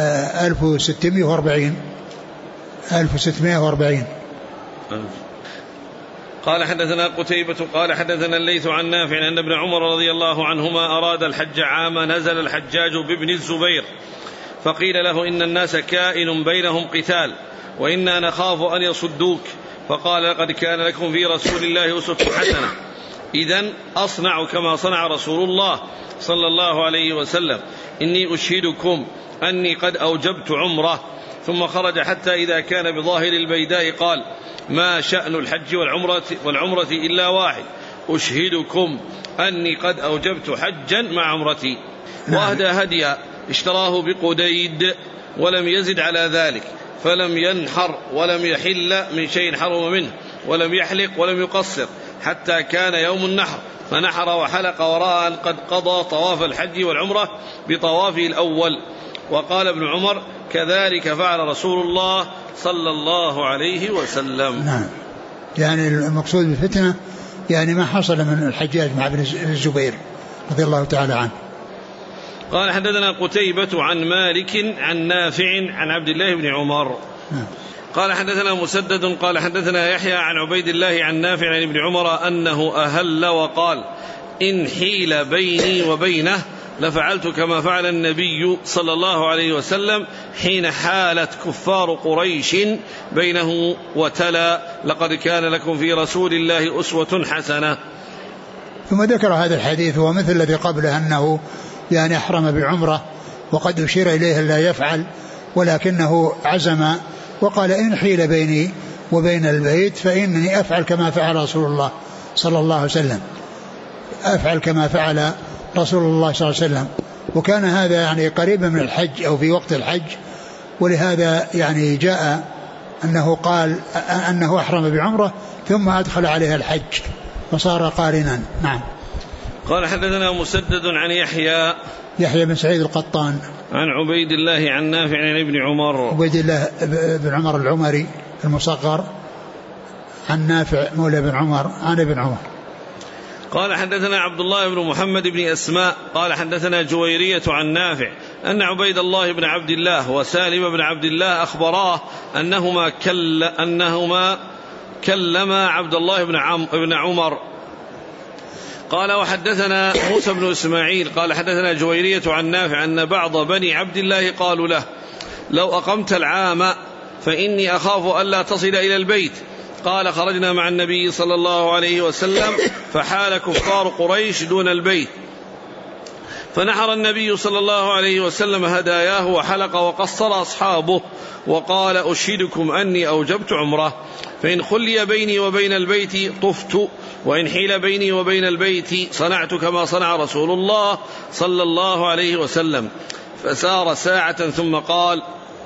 1640 قال حدثنا قتيبة قال حدثنا الليث عن نافع أن ابن عمر رضي الله عنهما أراد الحج عام نزل الحجاج بابن الزبير فقيل له إن الناس كائن بينهم قتال وإنا نخاف أن يصدوك فقال لقد كان لكم في رسول الله أسوة حسنة إذن أصنع كما صنع رسول الله صلى الله عليه وسلم إني أشهدكم أني قد أوجبت عمره. ثم خرج حتى إذا كان بظاهر البيداء قال ما شأن الحج والعمرة إلا واحد أشهدكم أني قد أوجبت حجا مع عمرتي. وأهدى هديا اشتراه بقديد ولم يزد على ذلك فلم ينحر ولم يحل من شيء حرم منه ولم يحلق ولم يقصر حتى كان يوم النحر فنحر وحلق وراء أن قد قضى طواف الحج والعمرة بطوافه الأول. وقال ابن عمر كذلك فعل رسول الله صلى الله عليه وسلم. نعم. يعني المقصود بالفتنة يعني ما حصل من الحجاج مع ابن الزبير رضي الله تعالى عنه. قال حدثنا قتيبة عن مالك عن نافع عن عبد الله بن عمر. نعم. قال حدثنا مسدد قال حدثنا يحيى عن عبيد الله عن نافع عن ابن عمر أنه أهل وقال إن حيل بيني وبينه لفعلت كما فعل النبي صلى الله عليه وسلم حين حالت كفار قريش بينه وتلا لقد كان لكم في رسول الله أسوة حسنة. ثم ذكر هذا الحديث ومثل الذي قبله أنه يعني أحرم بعمرة وقد أشير إليه لا يفعل ولكنه عزم وقال إن حيل بيني وبين البيت فإنني أفعل كما فعل رسول الله صلى الله عليه وسلم أفعل كما فعل رسول الله صلى الله عليه وسلم. وكان هذا يعني قريبا من الحج أو في وقت الحج ولهذا يعني جاء أنه قال أنه أحرم بعمرة ثم أدخل عليها الحج فصار قارنا. نعم. قال حدثنا مسدد عن يحيى بن سعيد القطان عن عبيد الله عن نافع عن ابن عمر عبيد الله بن عمر العمري المصغر عن نافع مولى بن عمر عن ابن عمر. قال حدثنا عبد الله بن محمد بن أسماء قال حدثنا جويرية عن نافع أن عبيد الله بن عبد الله وسالم بن عبد الله أخبراه أنهما كلما عبد الله بن عمر. قال وحدثنا موسى بن إسماعيل قال حدثنا جويرية عن نافع أن بعض بني عبد الله قالوا له لو أقمت العام فإني أخاف ألا تصل إلى البيت. قال خرجنا مع النبي صلى الله عليه وسلم فحال كفار قريش دون البيت، فنحر النبي صلى الله عليه وسلم هداياه وحلق وقصر أصحابه وقال أشهدكم أني أوجبت عمره، فإن خلي بيني وبين البيت طفت، وإن حيل بيني وبين البيت صنعت كما صنع رسول الله صلى الله عليه وسلم. فسار ساعة ثم قال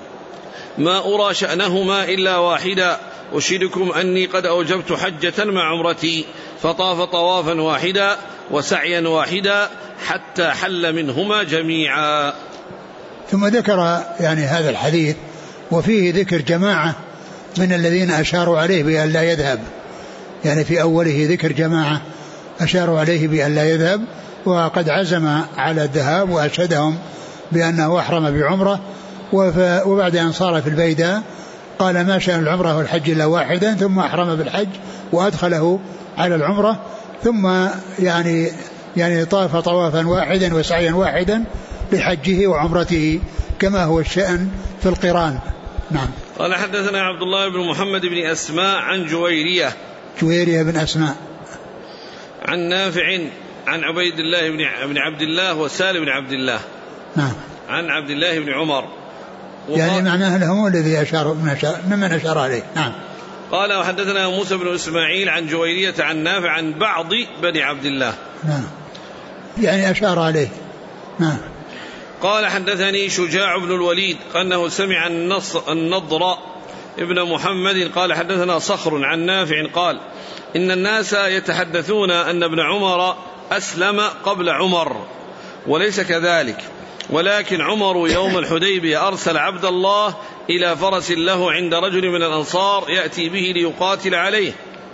ما أرى شأنهما إلا واحدا، أشهدكم أني قد أوجبت حجة مع عمرتي، فطاف طوافا واحدا وسعيا واحدا حتى حل منهما جميعا. ثم ذكر يعني هذا الحديث وفيه ذكر جماعة من الذين أشاروا عليه بأن لا يذهب، يعني في أوله ذكر جماعة أشاروا عليه بأن لا يذهب وقد عزم على الذهاب وأشهدهم بأنه أحرم بعمرة، وبعد أن صار في البيداء قال ما شأن العمرة والحج إلا واحدا، ثم أحرم بالحج وأدخله على العمرة، ثم يعني طاف طوافا واحدا وسعيا واحدا لحجه وعمرته كما هو الشأن في القران. نعم. قال حدثنا عبد الله بن محمد بن أسماء عن جويرية بن أسماء عن نافع عن عبيد الله بن عبد الله وسالم بن عبد الله. نعم. عن عبد الله بن عمر، يعني معناه لهم الذي أشار ممن أشار عليه. نعم. قال وحدثنا موسى بن إسماعيل عن جويرية عن نافع عن بعض بني عبد الله. نعم، يعني أشار عليه. نعم. قال حدثني شجاع بن الوليد أنه سمع النضر ابن محمد قال حدثنا صخر عن نافع قال إن الناس يتحدثون أن ابن عمر أسلم قبل عمر، وليس كذلك، ولكن عمر يوم الحديبية أرسل عبد الله إلى فرس له عند رجل من الأنصار يأتي به ليقاتل عليه،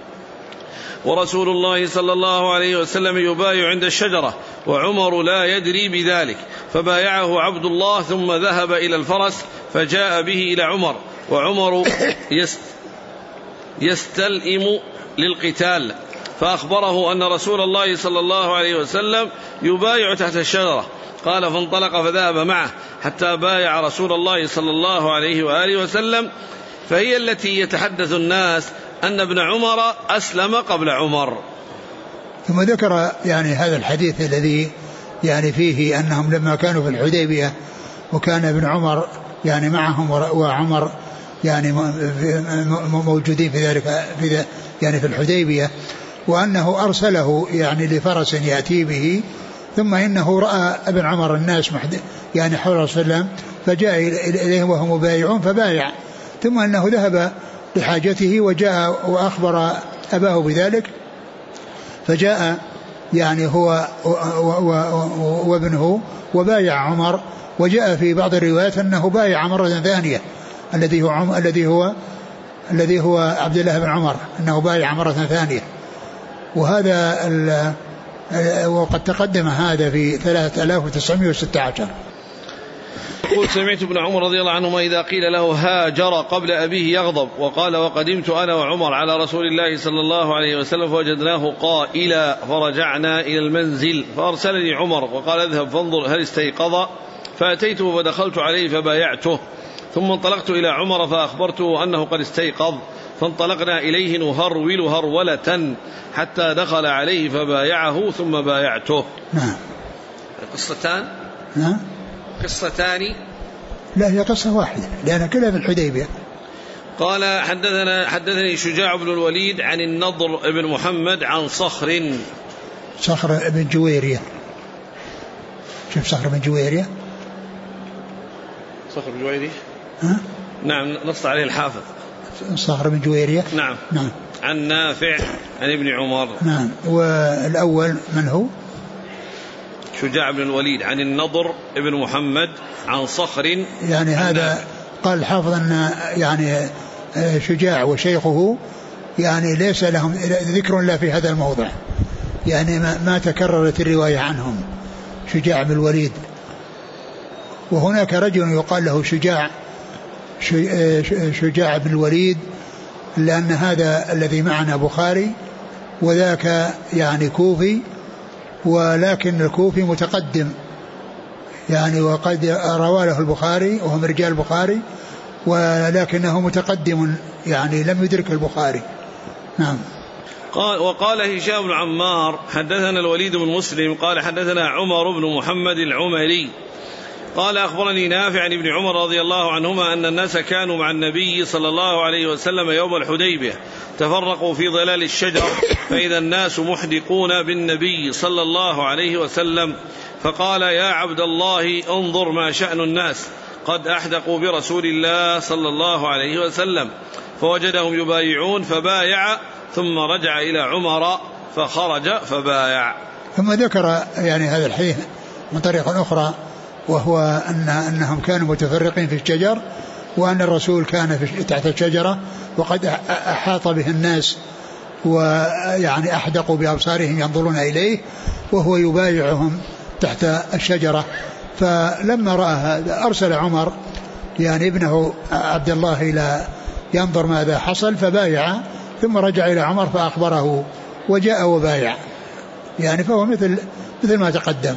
ورسول الله صلى الله عليه وسلم يبايع عند الشجرة وعمر لا يدري بذلك، فبايعه عبد الله ثم ذهب إلى الفرس فجاء به إلى عمر، وعمر يستلئم للقتال، فأخبره أن رسول الله صلى الله عليه وسلم يبايع تحت الشجرة. قال فانطلق فذهب معه حتى بايع رسول الله صلى الله عليه وآله وسلم، فهي التي يتحدث الناس أن ابن عمر أسلم قبل عمر. ثم ذكر يعني هذا الحديث الذي يعني فيه أنهم لما كانوا في الحديبية وكان ابن عمر يعني معهم وعمر يعني موجودين في ذلك يعني في الحديبية، وأنه أرسله يعني لفرس يأتي به، ثم إنه رأى ابن عمر الناس يعني حول رسول الله فجاء إليهم وهم مبايعون فبايع، ثم أنه ذهب لحاجته وجاء وأخبر أباه بذلك، فجاء يعني هو وابنه وبايع عمر، وجاء في بعض الروايات أنه بايع مرة ثانية الذي هو عبد الله بن عمر أنه بايع مرة ثانية، وهذا وقد تقدم هذا في 3916. يقول سمعت ابن عمر رضي الله عنهما إذا قيل له هاجر قبل أبيه يغضب، وقال وقدمت أنا وعمر على رسول الله صلى الله عليه وسلم فوجدناه قائلا فرجعنا إلى المنزل، فأرسلني عمر وقال اذهب فانظر هل استيقظ، فأتيته فدخلت عليه فبايعته، ثم انطلقت إلى عمر فأخبرته أنه قد استيقظ، فانطلقنا إليه نهرول هرولة حتى دخل عليه فبايعه ثم بايعته. نعم. قصتان؟ نعم. قصتان؟ لا، هي قصة واحدة لأن كلها في الحديبية. قال حدثني شجاع بن الوليد عن النضر بن محمد عن صخر بن جويرية. شوف صخر بن جويرية. صخر بن جويرية. نعم، نص عليه الحافظ. صخر بن جويرية. نعم. نعم. عن نافع عن ابن عمر. نعم. والأول من هو؟ شجاع بن الوليد عن النضر بن محمد عن صخر. يعني هذا قال الحافظ أن يعني شجاع وشيخه يعني ليس لهم ذكر إلا في هذا الموضع، يعني ما تكررت الرواية عنهم، شجاع بن الوليد. وهناك رجل يقال له شجاع بن الوليد، لأن هذا الذي معنا بخاري وذاك يعني كوفي، ولكن الكوفي متقدم يعني، وقد روى له البخاري وهو من رجال البخاري، ولكنه متقدم يعني لم يدرك البخاري. نعم. وقال هشام بن عمار حدثنا الوليد بن مسلم قال حدثنا عمر بن محمد العمري قال أخبرني نافع عن ابن عمر رضي الله عنهما أن الناس كانوا مع النبي صلى الله عليه وسلم يوم الحديبية، تفرقوا في ظلال الشجر، فإذا الناس محدقون بالنبي صلى الله عليه وسلم، فقال يا عبد الله انظر ما شأن الناس، قد أحدقوا برسول الله صلى الله عليه وسلم، فوجدهم يبايعون فبايع، ثم رجع إلى عمر فخرج فبايع. ثم ذكر يعني هذا الحديث من طريق أخرى، وهو أنهم كانوا متفرقين في الشجر، وأن الرسول كان تحت الشجرة وقد أحاط به الناس، ويعني أحدقوا بأبصارهم ينظرون إليه وهو يبايعهم تحت الشجرة. فلما رأى هذا أرسل عمر يعني ابنه عبد الله إلى ينظر ماذا حصل، فبايع، ثم رجع إلى عمر فأخبره وجاء وبايع، يعني فهو مثل ما تقدم.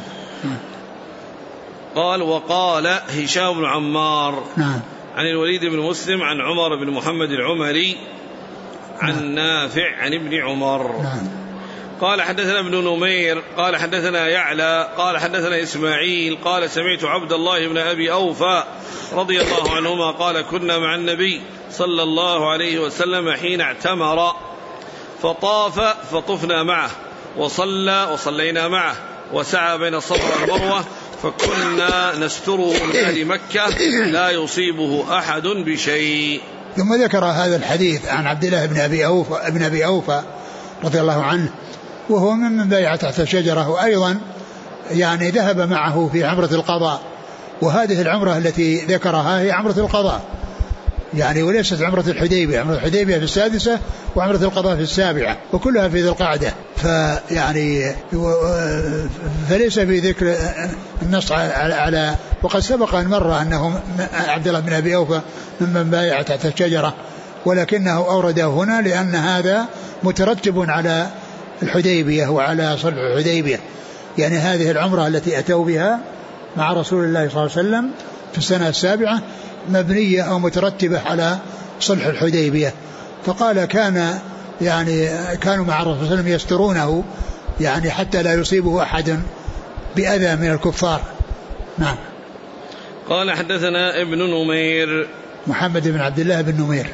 قال وقال هشام بن عمار نعم. عن الوليد بن مسلم عن عمر بن محمد العمري عن نعم. نافع عن ابن عمر. نعم. قال حدثنا ابن نمير قال حدثنا يعلى قال حدثنا إسماعيل قال سمعت عبد الله بن أبي أوفى رضي الله عنهما قال كنا مع النبي صلى الله عليه وسلم حين اعتمر، فطاف فطفنا معه، وصلينا معه، وسعى بين الصفا والمروة، فكنا نستره من أهل مكة لا يصيبه أحد بشيء. ثم ذكر هذا الحديث عن عبد الله بن أبي أوفى رضي الله عنه، وهو من بايع تحت الشجرة، وأيضا يعني ذهب معه في عمرة القضاء، وهذه العمرة التي ذكرها هي عمرة القضاء يعني، وليست عمرة الحديبية. عمرة الحديبية في السادسة وعمرة القضاء في السابعة، وكلها في ذي القعدة. فيعني فليس في ذكر النص على وقد سبق أن مر أنه عبد الله بن أبي أوفى ممن بايع تحت الشجرة، ولكنه أورده هنا لأن هذا مترتب على الحديبية وعلى صلح الحديبية، يعني هذه العمرة التي أتوا بها مع رسول الله صلى الله عليه وسلم في السنة السابعة مبنية أو مترتبة على صلح الحديبية. فقال كانوا مع الرسول صلى الله عليه وسلم يسترونه يعني حتى لا يصيبه أحد بأذى من الكفار. نعم. قال حدثنا ابن نمير محمد بن عبد الله بن نمير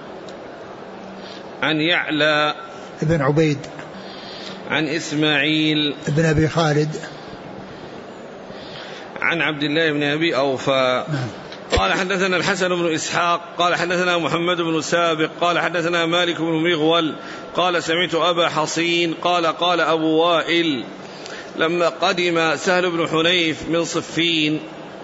عن يعلى بن عبيد عن إسماعيل بن أبي خالد عن عبد الله بن أبي أوفى. نعم. قال حدثنا الحسن بن إسحاق قال حدثنا محمد بن سابق قال حدثنا مالك بن مغول قال سمعت أبا حصين قال أبو وائل لما قدم سهل بن حنيف من صفين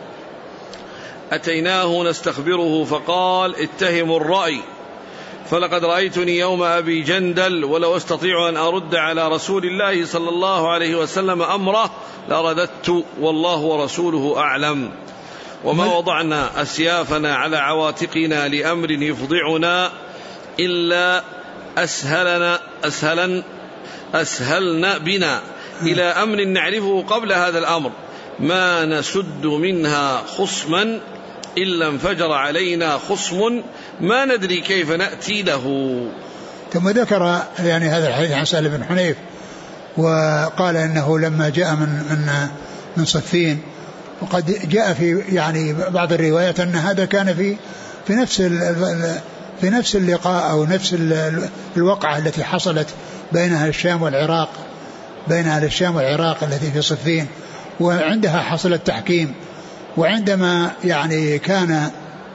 أتيناه نستخبره فقال اتهموا الرأي، فلقد رأيتني يوم أبي جندل ولو استطيع أن أرد على رسول الله صلى الله عليه وسلم أمره لرددت والله ورسوله أعلم، وما وضعنا أسيافنا على عواتقنا لأمر يفضعنا إلا أسهلنا بنا إلى أمر نعرفه قبل هذا الأمر، ما نسد منها خصما إلا انفجر علينا خصم ما ندري كيف نأتي له. ثم ذكر يعني هذا الحديث عن سهل بن حنيف، وقال إنه لما جاء من صفين، وقد جاء في يعني بعض الروايات أن هذا كان في نفس اللقاء أو نفس الوقعة التي حصلت بين أهل الشام والعراق التي في صفين، وعندها حصل التحكيم. وعندما يعني كان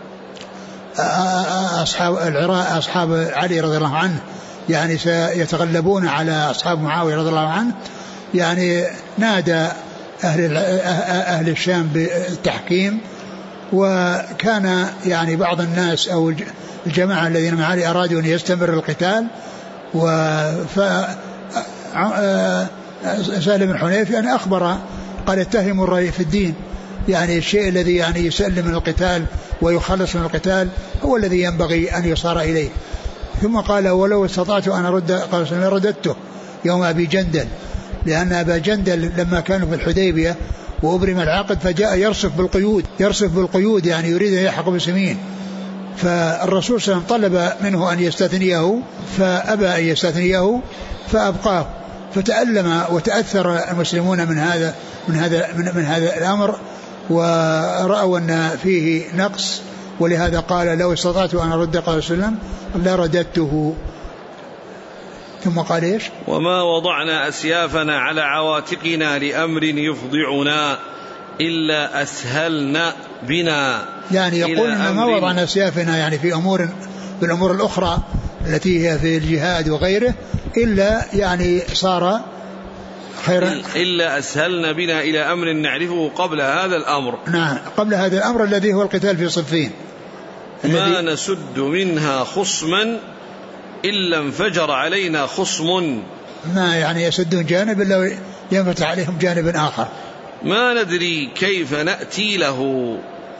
أصحاب علي رضي الله عنه يعني سيتغلبون على أصحاب معاوية رضي الله عنه، يعني نادى أهل الشام بالتحكيم، وكان يعني بعض الناس أو الجماعة الذين مع علي أرادوا أن يستمر القتال، سهل بن حنيف يعني أخبر قال اتهموا الرأي في الدين، يعني الشيء الذي يعني يسلم من القتال ويخلص من القتال هو الذي ينبغي أن يصار إليه. ثم قال ولو استطعت أن أرد قال رددته يوم أبي جندل، لأن أبا جندل لما كانوا في الحديبية وأبرم العقد فجاء يرصف بالقيود يعني يريد أن يلحق بالمسلمين، فالرسول صلى الله عليه وسلم طلب منه أن يستثنيه فأبى أن يستثنيه فأبقاه، فتألم وتأثر المسلمون من هذا الأمر ورأوا أن فيه نقص، ولهذا قال لو استطعت أن أرد قال صلى الله عليه وسلم لرددته. ثم قال إيش؟ وما وضعنا أسيافنا على عواتقنا لأمر يفضعنا إلا أسهلنا بنا، يعني يقول إن ما وضعنا أسيافنا يعني في بالأمور الأخرى التي هي في الجهاد وغيره إلا يعني صار خيرا، إلا أسهلنا بنا إلى أمر نعرفه قبل هذا الأمر. نعم قبل هذا الأمر الذي هو القتال في صفين، ما نسد منها خصما إلا انفجر علينا خصم، ما يعني يسدون جانب إلا ينفتح عليهم جانب آخر، ما ندري كيف نأتي له.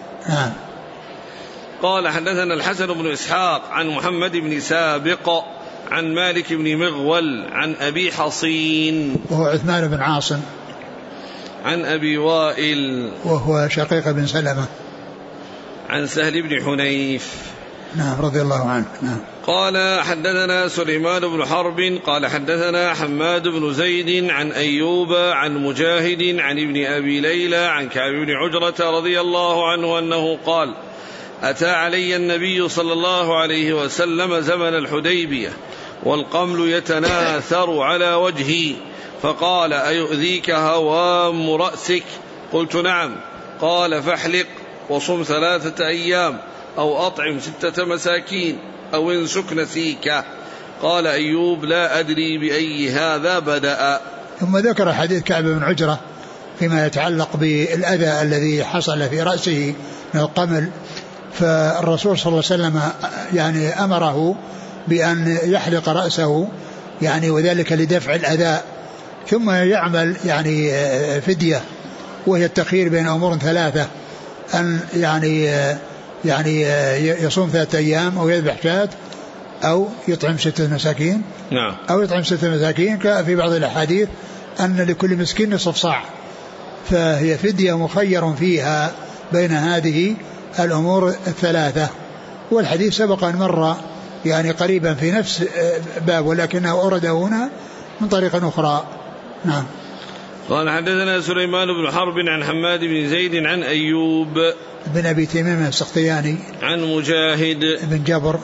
قال حدثنا الحسن بن إسحاق عن محمد بن سابق عن مالك بن مغول عن أبي حصين وهو عثمان بن عاصم عن أبي وائل وهو شقيق بن سلمة عن سهل بن حنيف نعم رضي الله عنه. نعم. قال حدثنا سليمان بن حرب قال حدثنا حماد بن زيد عن أيوب عن مجاهد عن ابن أبي ليلى عن كعب بن عجرة رضي الله عنه أنه قال أتى علي النبي صلى الله عليه وسلم زمن الحديبية والقمل يتناثر على وجهي فقال أيؤذيك هوام رأسك؟ قلت نعم. قال فاحلق وصم 3 أيام أو أطعم 6 مساكين أو انسك نسيك. قال أيوب لا أدري بأي هذا بدأ. ثم ذكر حديث كعب بن عجرة فيما يتعلق بالأذى الذي حصل في رأسه من القمل، فالرسول صلى الله عليه وسلم يعني أمره بأن يحلق رأسه يعني وذلك لدفع الأذى، ثم يعمل يعني فدية وهي التخيير بين أمور 3، أن يعني يصوم 3 أيام أو يذبح شاة أو يطعم 6 مساكين. نعم. أو يطعم 6 مساكين في بعض الأحاديث أن لكل مسكين نصف صاع، فهي فدية مخير فيها بين هذه الأمور 3. والحديث سبق أن مر يعني قريبا في نفس باب ولكنه أورده هنا من طريق أخرى. نعم. قال حدثنا سليمان بن حرب عن حماد بن زيد عن أيوب بن أبي تميم السختياني عن مجاهد بن جبر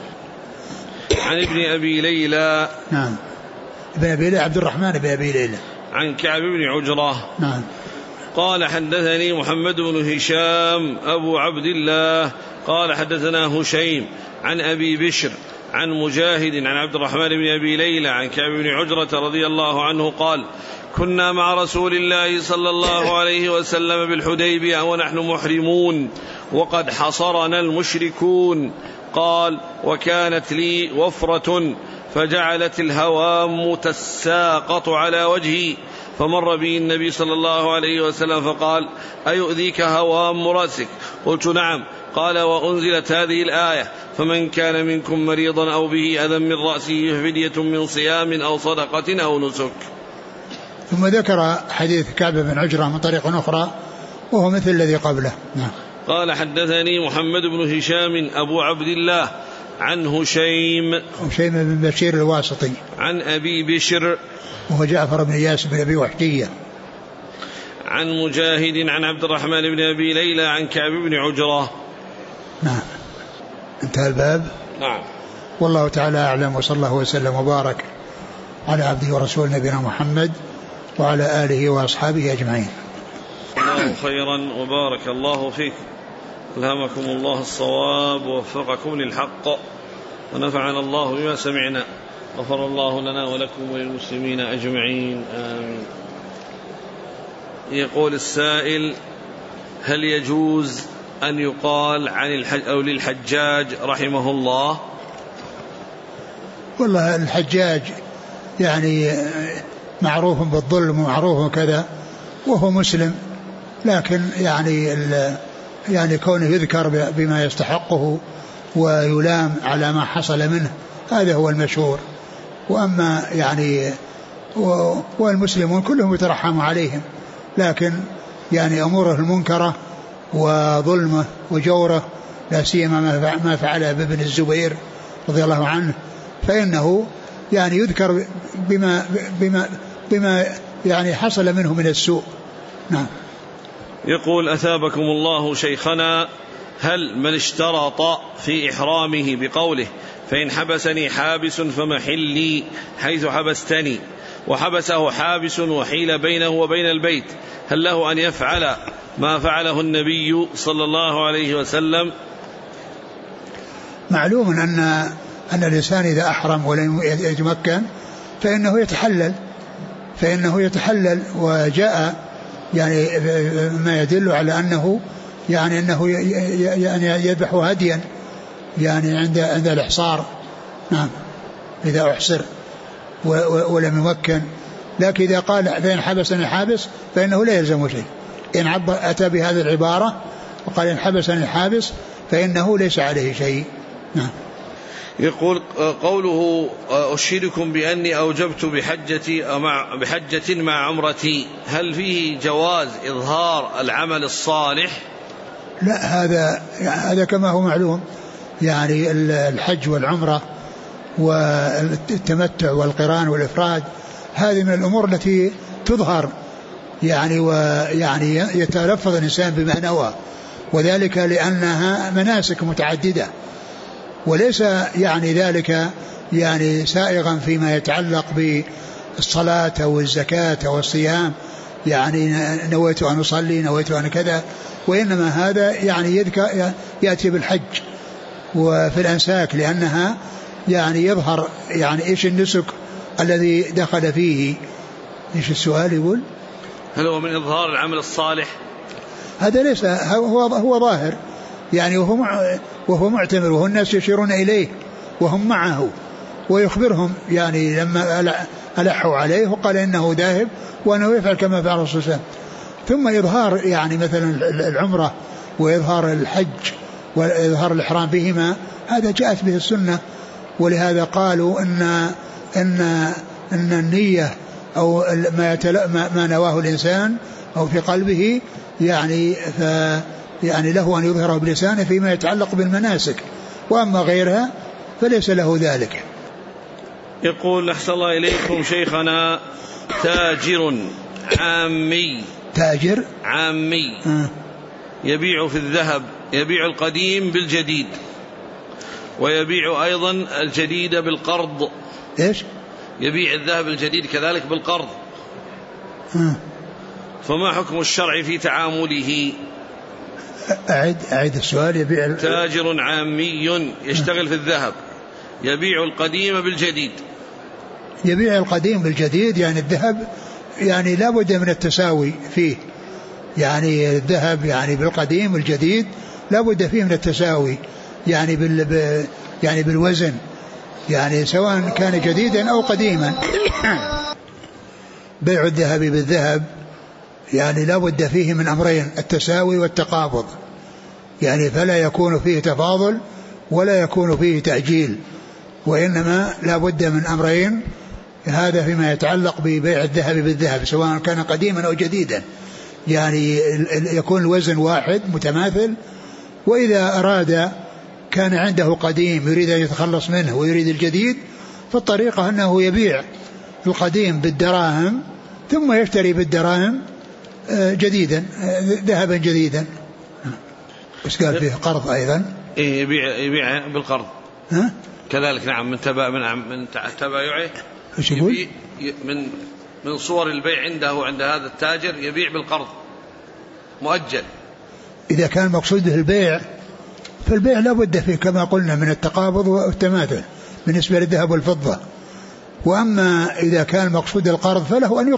عن ابن أبي ليلى. نعم. ابن أبي ليلى عبد الرحمن بن أبي ليلى عن كعب بن عجرة. نعم. قال حدثني محمد بن هشام أبو عبد الله قال حدثنا هشيم عن أبي بشر عن مجاهد عن عبد الرحمن بن أبي ليلى عن كعب بن عجرة رضي الله عنه قال كنا مع رسول الله صلى الله عليه وسلم بالحديبية ونحن محرمون وقد حصرنا المشركون. قال وكانت لي وفرة فجعلت الهوام تساقط على وجهي فمر بي النبي صلى الله عليه وسلم فقال أيؤذيك هوام رأسك؟ قلت نعم. قال وأنزلت هذه الآية فمن كان منكم مريضا أو به أذى من رأسه فدية من صيام أو صدقة أو نسك. ثم ذكر حديث كعب بن عجرة من طريق أخرى وهو مثل الذي قبله. نعم. قال حدثني محمد بن هشام أبو عبد الله عن هشيم بن بشير الواسطي عن أبي بشر وهو جعفر بن إياس بن أبي وحشية عن مجاهد عن عبد الرحمن بن أبي ليلى عن كعب بن عجرة. نعم. انتهى الباب. نعم. والله تعالى أعلم وصلى الله وسلم وبارك على عبده ورسول نبينا محمد وعلى آله وأصحابه أجمعين. الله خيرا وبارك الله فيكم، ألهمكم الله الصواب ووفقكم للحق ونفعنا الله بما سمعنا، غفر الله لنا ولكم وللمسلمين أجمعين آمين. يقول السائل هل يجوز أن يقال عن الحج أو للحجاج رحمه الله؟ والله الحجاج يعني معروف بالظلم ومعروف كذا وهو مسلم، لكن يعني كونه يذكر بما يستحقه ويلام على ما حصل منه، هذا هو المشهور. وأما يعني والمسلمون كلهم يترحم عليهم، لكن يعني أموره المنكرة وظلمه وجوره، لا سيما ما فعله بابن الزبير رضي الله عنه، فإنه يعني يذكر بما يعني حصل منه من السوء. نعم. يقول: أثابكم الله شيخنا، هل من اشترط في إحرامه بقوله فإن حبسني حابس فمحلي حيث حبستني، وحبسه حابس وحيل بينه وبين البيت، هل له أن يفعل ما فعله النبي صلى الله عليه وسلم؟ معلوم أن الإنسان إذا أحرم ولم يتمكن فإنه يتحلل، وجاء يعني ما يدل على أنه يذبح هديا يعني عند الإحصار. نعم، إذا أحصر ولم يمكن. لكن إذا قال فإن حبسني حابس فإنه لا يلزم شيء. إن أتى بهذه العبارة وقال إن حبسني حابس فإنه ليس عليه شيء. نعم. يقول: قوله أشهدكم بأني أوجبت بحجة مع عمرتي، هل فيه جواز إظهار العمل الصالح؟ لا، هذا كما هو معلوم، يعني الحج والعمرة والتمتع والقران والإفراد هذه من الأمور التي تظهر يعني، ويعني يتلفظ الإنسان بما نوى، وذلك لأنها مناسك متعددة، وليس يعني ذلك يعني سائغا فيما يتعلق بالصلاة أو الزكاة أو الصيام، يعني نويت أن أصلي، نويت أن كذا، وإنما هذا يعني يأتي بالحج وفي الأنساك، لأنها يعني يظهر يعني إيش النسك الذي دخل فيه. إيش السؤال يقول؟ هل هو من إظهار العمل الصالح؟ هذا ليس هو ظاهر يعني، وهو معتمر، وهو الناس يشيرون إليه وهم معه، ويخبرهم يعني لما ألحوا عليه وقال إنه ذاهب وأنه يفعل كما فعل الرسول صلى الله عليه وسلم. ثم إظهار يعني مثلا العمرة وإظهار الحج وإظهار الإحرام بهما، هذا جاءت به السنة، ولهذا قالوا إن النية أو ما نواه الإنسان أو في قلبه يعني له أن يظهره بلسانه فيما يتعلق بالمناسك، وأما غيرها فليس له ذلك. يقول: أحسن الله إليكم شيخنا، تاجر عامي يبيع في الذهب، يبيع القديم بالجديد، ويبيع أيضا الجديد بالقرض. إيش؟ يبيع الذهب الجديد كذلك بالقرض، فما حكم الشرع في تعامله؟ أعد السؤال. يبيع تاجر عامي يشتغل في الذهب، يبيع القديم بالجديد. يبيع القديم بالجديد يعني الذهب يعني لا بد من التساوي فيه، يعني الذهب يعني بالقديم والجديد لا بد فيه من التساوي، يعني يعني بالوزن، يعني سواء كان جديدا أو قديما. بيع الذهب بالذهب يعني لا بد فيه من أمرين: التساوي والتقابض، يعني فلا يكون فيه تفاضل ولا يكون فيه تأجيل، وإنما لا بد من أمرين. هذا فيما يتعلق ببيع الذهب بالذهب سواء كان قديما أو جديدا، يعني يكون الوزن واحد متماثل. وإذا أراد كان عنده قديم يريد أن يتخلص منه ويريد الجديد، فالطريقة أنه يبيع القديم بالدراهم ثم يشتري بالدراهم جديدا ذهبا جديدا. بس قال فيه قرض أيضا. يبيع بالقرض كذلك. نعم، من تبايعه. ايش يقول؟ من صور البيع عند هذا التاجر يبيع بالقرض مؤجل. إذا كان مقصوده البيع فالبيع لا بد فيه كما قلنا من التقابض والتماثل بالنسبة للذهب والفضة. وأما إذا كان مقصود القرض فله أن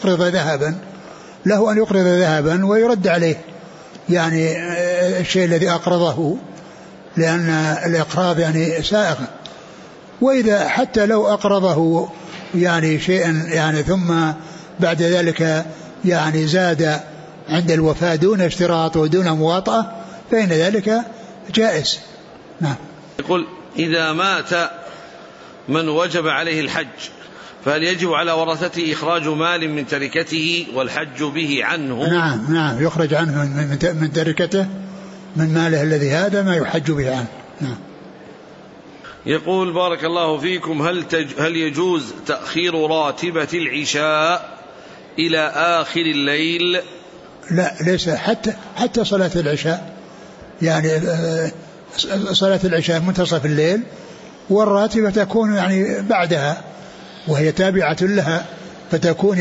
يقرض ذهبا ويرد عليه يعني الشيء الذي أقرضه، لأن الإقراض يعني سائغ. وإذا حتى لو أقرضه يعني شيئا يعني ثم بعد ذلك يعني زاد عند الوفاة دون اشتراط ودون مواطأة فإن ذلك جائز. نعم. يقول إذا مات من وجب عليه الحج فهل يجب على ورثته إخراج مال من تركته والحج به عنه؟ نعم يخرج عنه من تركته من ماله الذي هذا ما يحج به عنه. نعم. يقول بارك الله فيكم هل يجوز تأخير راتبة العشاء إلى آخر الليل؟ لا ليس حتى صلاة العشاء، يعني صلاة العشاء منتصف الليل والراتبة تكون يعني بعدها وهي تابعة لها فتكون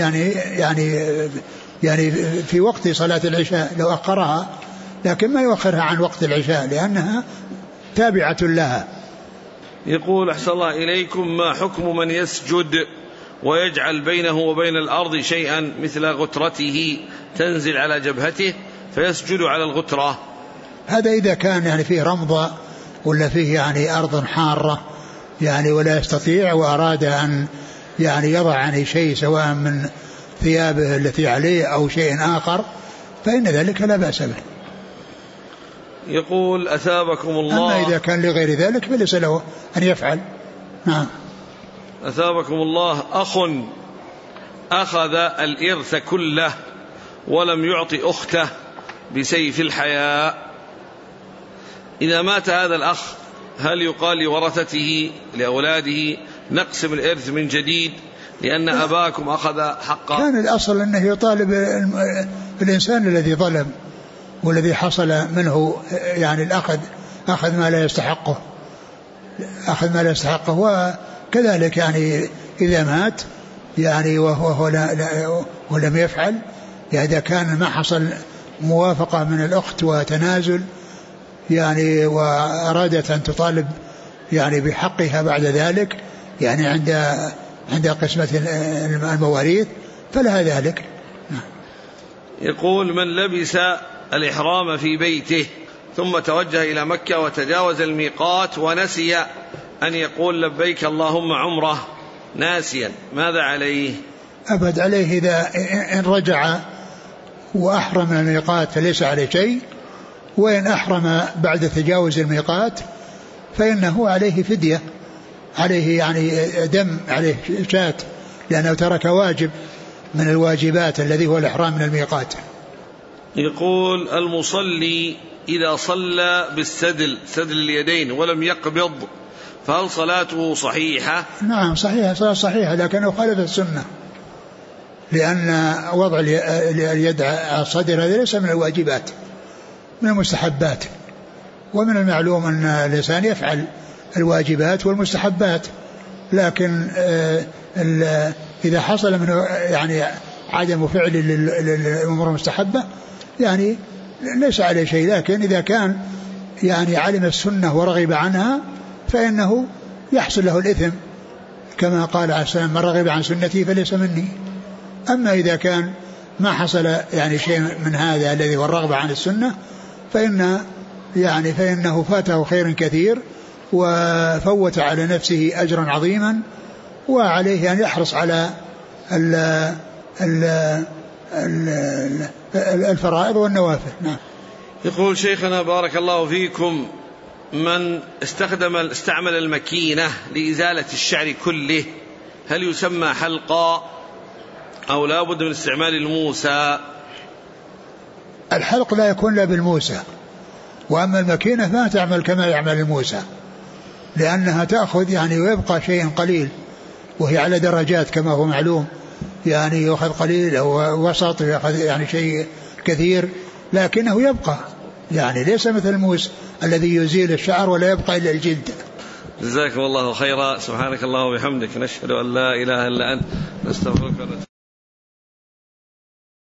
يعني في وقت صلاة العشاء لو أخرها، لكن ما يؤخرها عن وقت العشاء لأنها تابعة لها. يقول أحسن الله إليكم ما حكم من يسجد ويجعل بينه وبين الأرض شيئا مثل غترته تنزل على جبهته فيسجد على الغترة؟ هذا إذا كان يعني فيه رمضة ولا فيه يعني أرض حارة يعني ولا يستطيع وأراد أن يعني يضع عنه شيء سواء من ثيابه التي عليه أو شيء آخر فإن ذلك لا بأس به. يقول أثابكم الله. أما إذا كان لغير ذلك فليس له أن يفعل. نعم. أثابكم الله أخ أخذ الإرث كله ولم يعطي أخته بسيف الحياء، إذا مات هذا الأخ هل يقال لورثته لأولاده نقسم الإرث من جديد لأن أباكم أخذ حقه؟ كان الأصل أنه يطالب الإنسان الذي ظلم والذي حصل منه يعني الأخذ أخذ ما لا يستحقه وكذلك يعني إذا مات يعني وهو ولم يفعل، يعني إذا كان ما حصل موافقة من الأخت وتنازل يعني وأرادت أن تطالب يعني بحقها بعد ذلك يعني عند قسمة المواريث فلها ذلك. يقول من لبس الإحرام في بيته ثم توجه إلى مكة وتجاوز الميقات ونسي أن يقول لبيك اللهم عمره ناسيا ماذا عليه؟ أبد عليه إذا إن رجع وأحرم من الميقات فليس عليه شيء، وإن أحرم بعد تجاوز الميقات فإنه عليه فدية، عليه يعني دم، عليه شاة، لأنه ترك واجب من الواجبات الذي هو الإحرام من الميقات. يقول المصلي إذا صلى بالسدل سدل اليدين ولم يقبض فهل صلاته صحيحة؟ نعم صحيحة، صلاة صحيحة، لكنه خالف السنة، لأن وضع اليد على الصدر هذا ليس من الواجبات، من المستحبات، ومن المعلوم أن الإنسان يفعل الواجبات والمستحبات، لكن إذا حصل منه يعني عدم فعل الأمور المستحبة يعني ليس عليه شيء، لكن إذا كان يعني علم السنة ورغب عنها فإنه يحصل له الإثم، كما قال عليه السلام من رغب عن سنتي فليس مني. أما إذا كان ما حصل يعني شيء من هذا الذي هو الرغبة عن السنة فإنه فاته خير كثير وفوت على نفسه أجرا عظيما، وعليه أن يحرص على الفرائض والنوافل. يقول شيخنا بارك الله فيكم من استعمل المكينة لإزالة الشعر كله هل يسمى حلقا أو لا بد من استعمال الموسى؟ الحلق لا يكون لا بالموسى، وأما المكينة ما تعمل كما يعمل الموسى، لأنها تأخذ يعني ويبقى شيء قليل، وهي على درجات كما هو معلوم، يعني يأخذ قليل أو وسط ويأخذ يعني شيء كثير، لكنه يبقى يعني ليس مثل الموس الذي يزيل الشعر ولا يبقى إلا الجلد. جزاكم الله خيرا، سبحانك الله وبحمدك، نشهد أن لا إله إلا أنت، نستغفرك.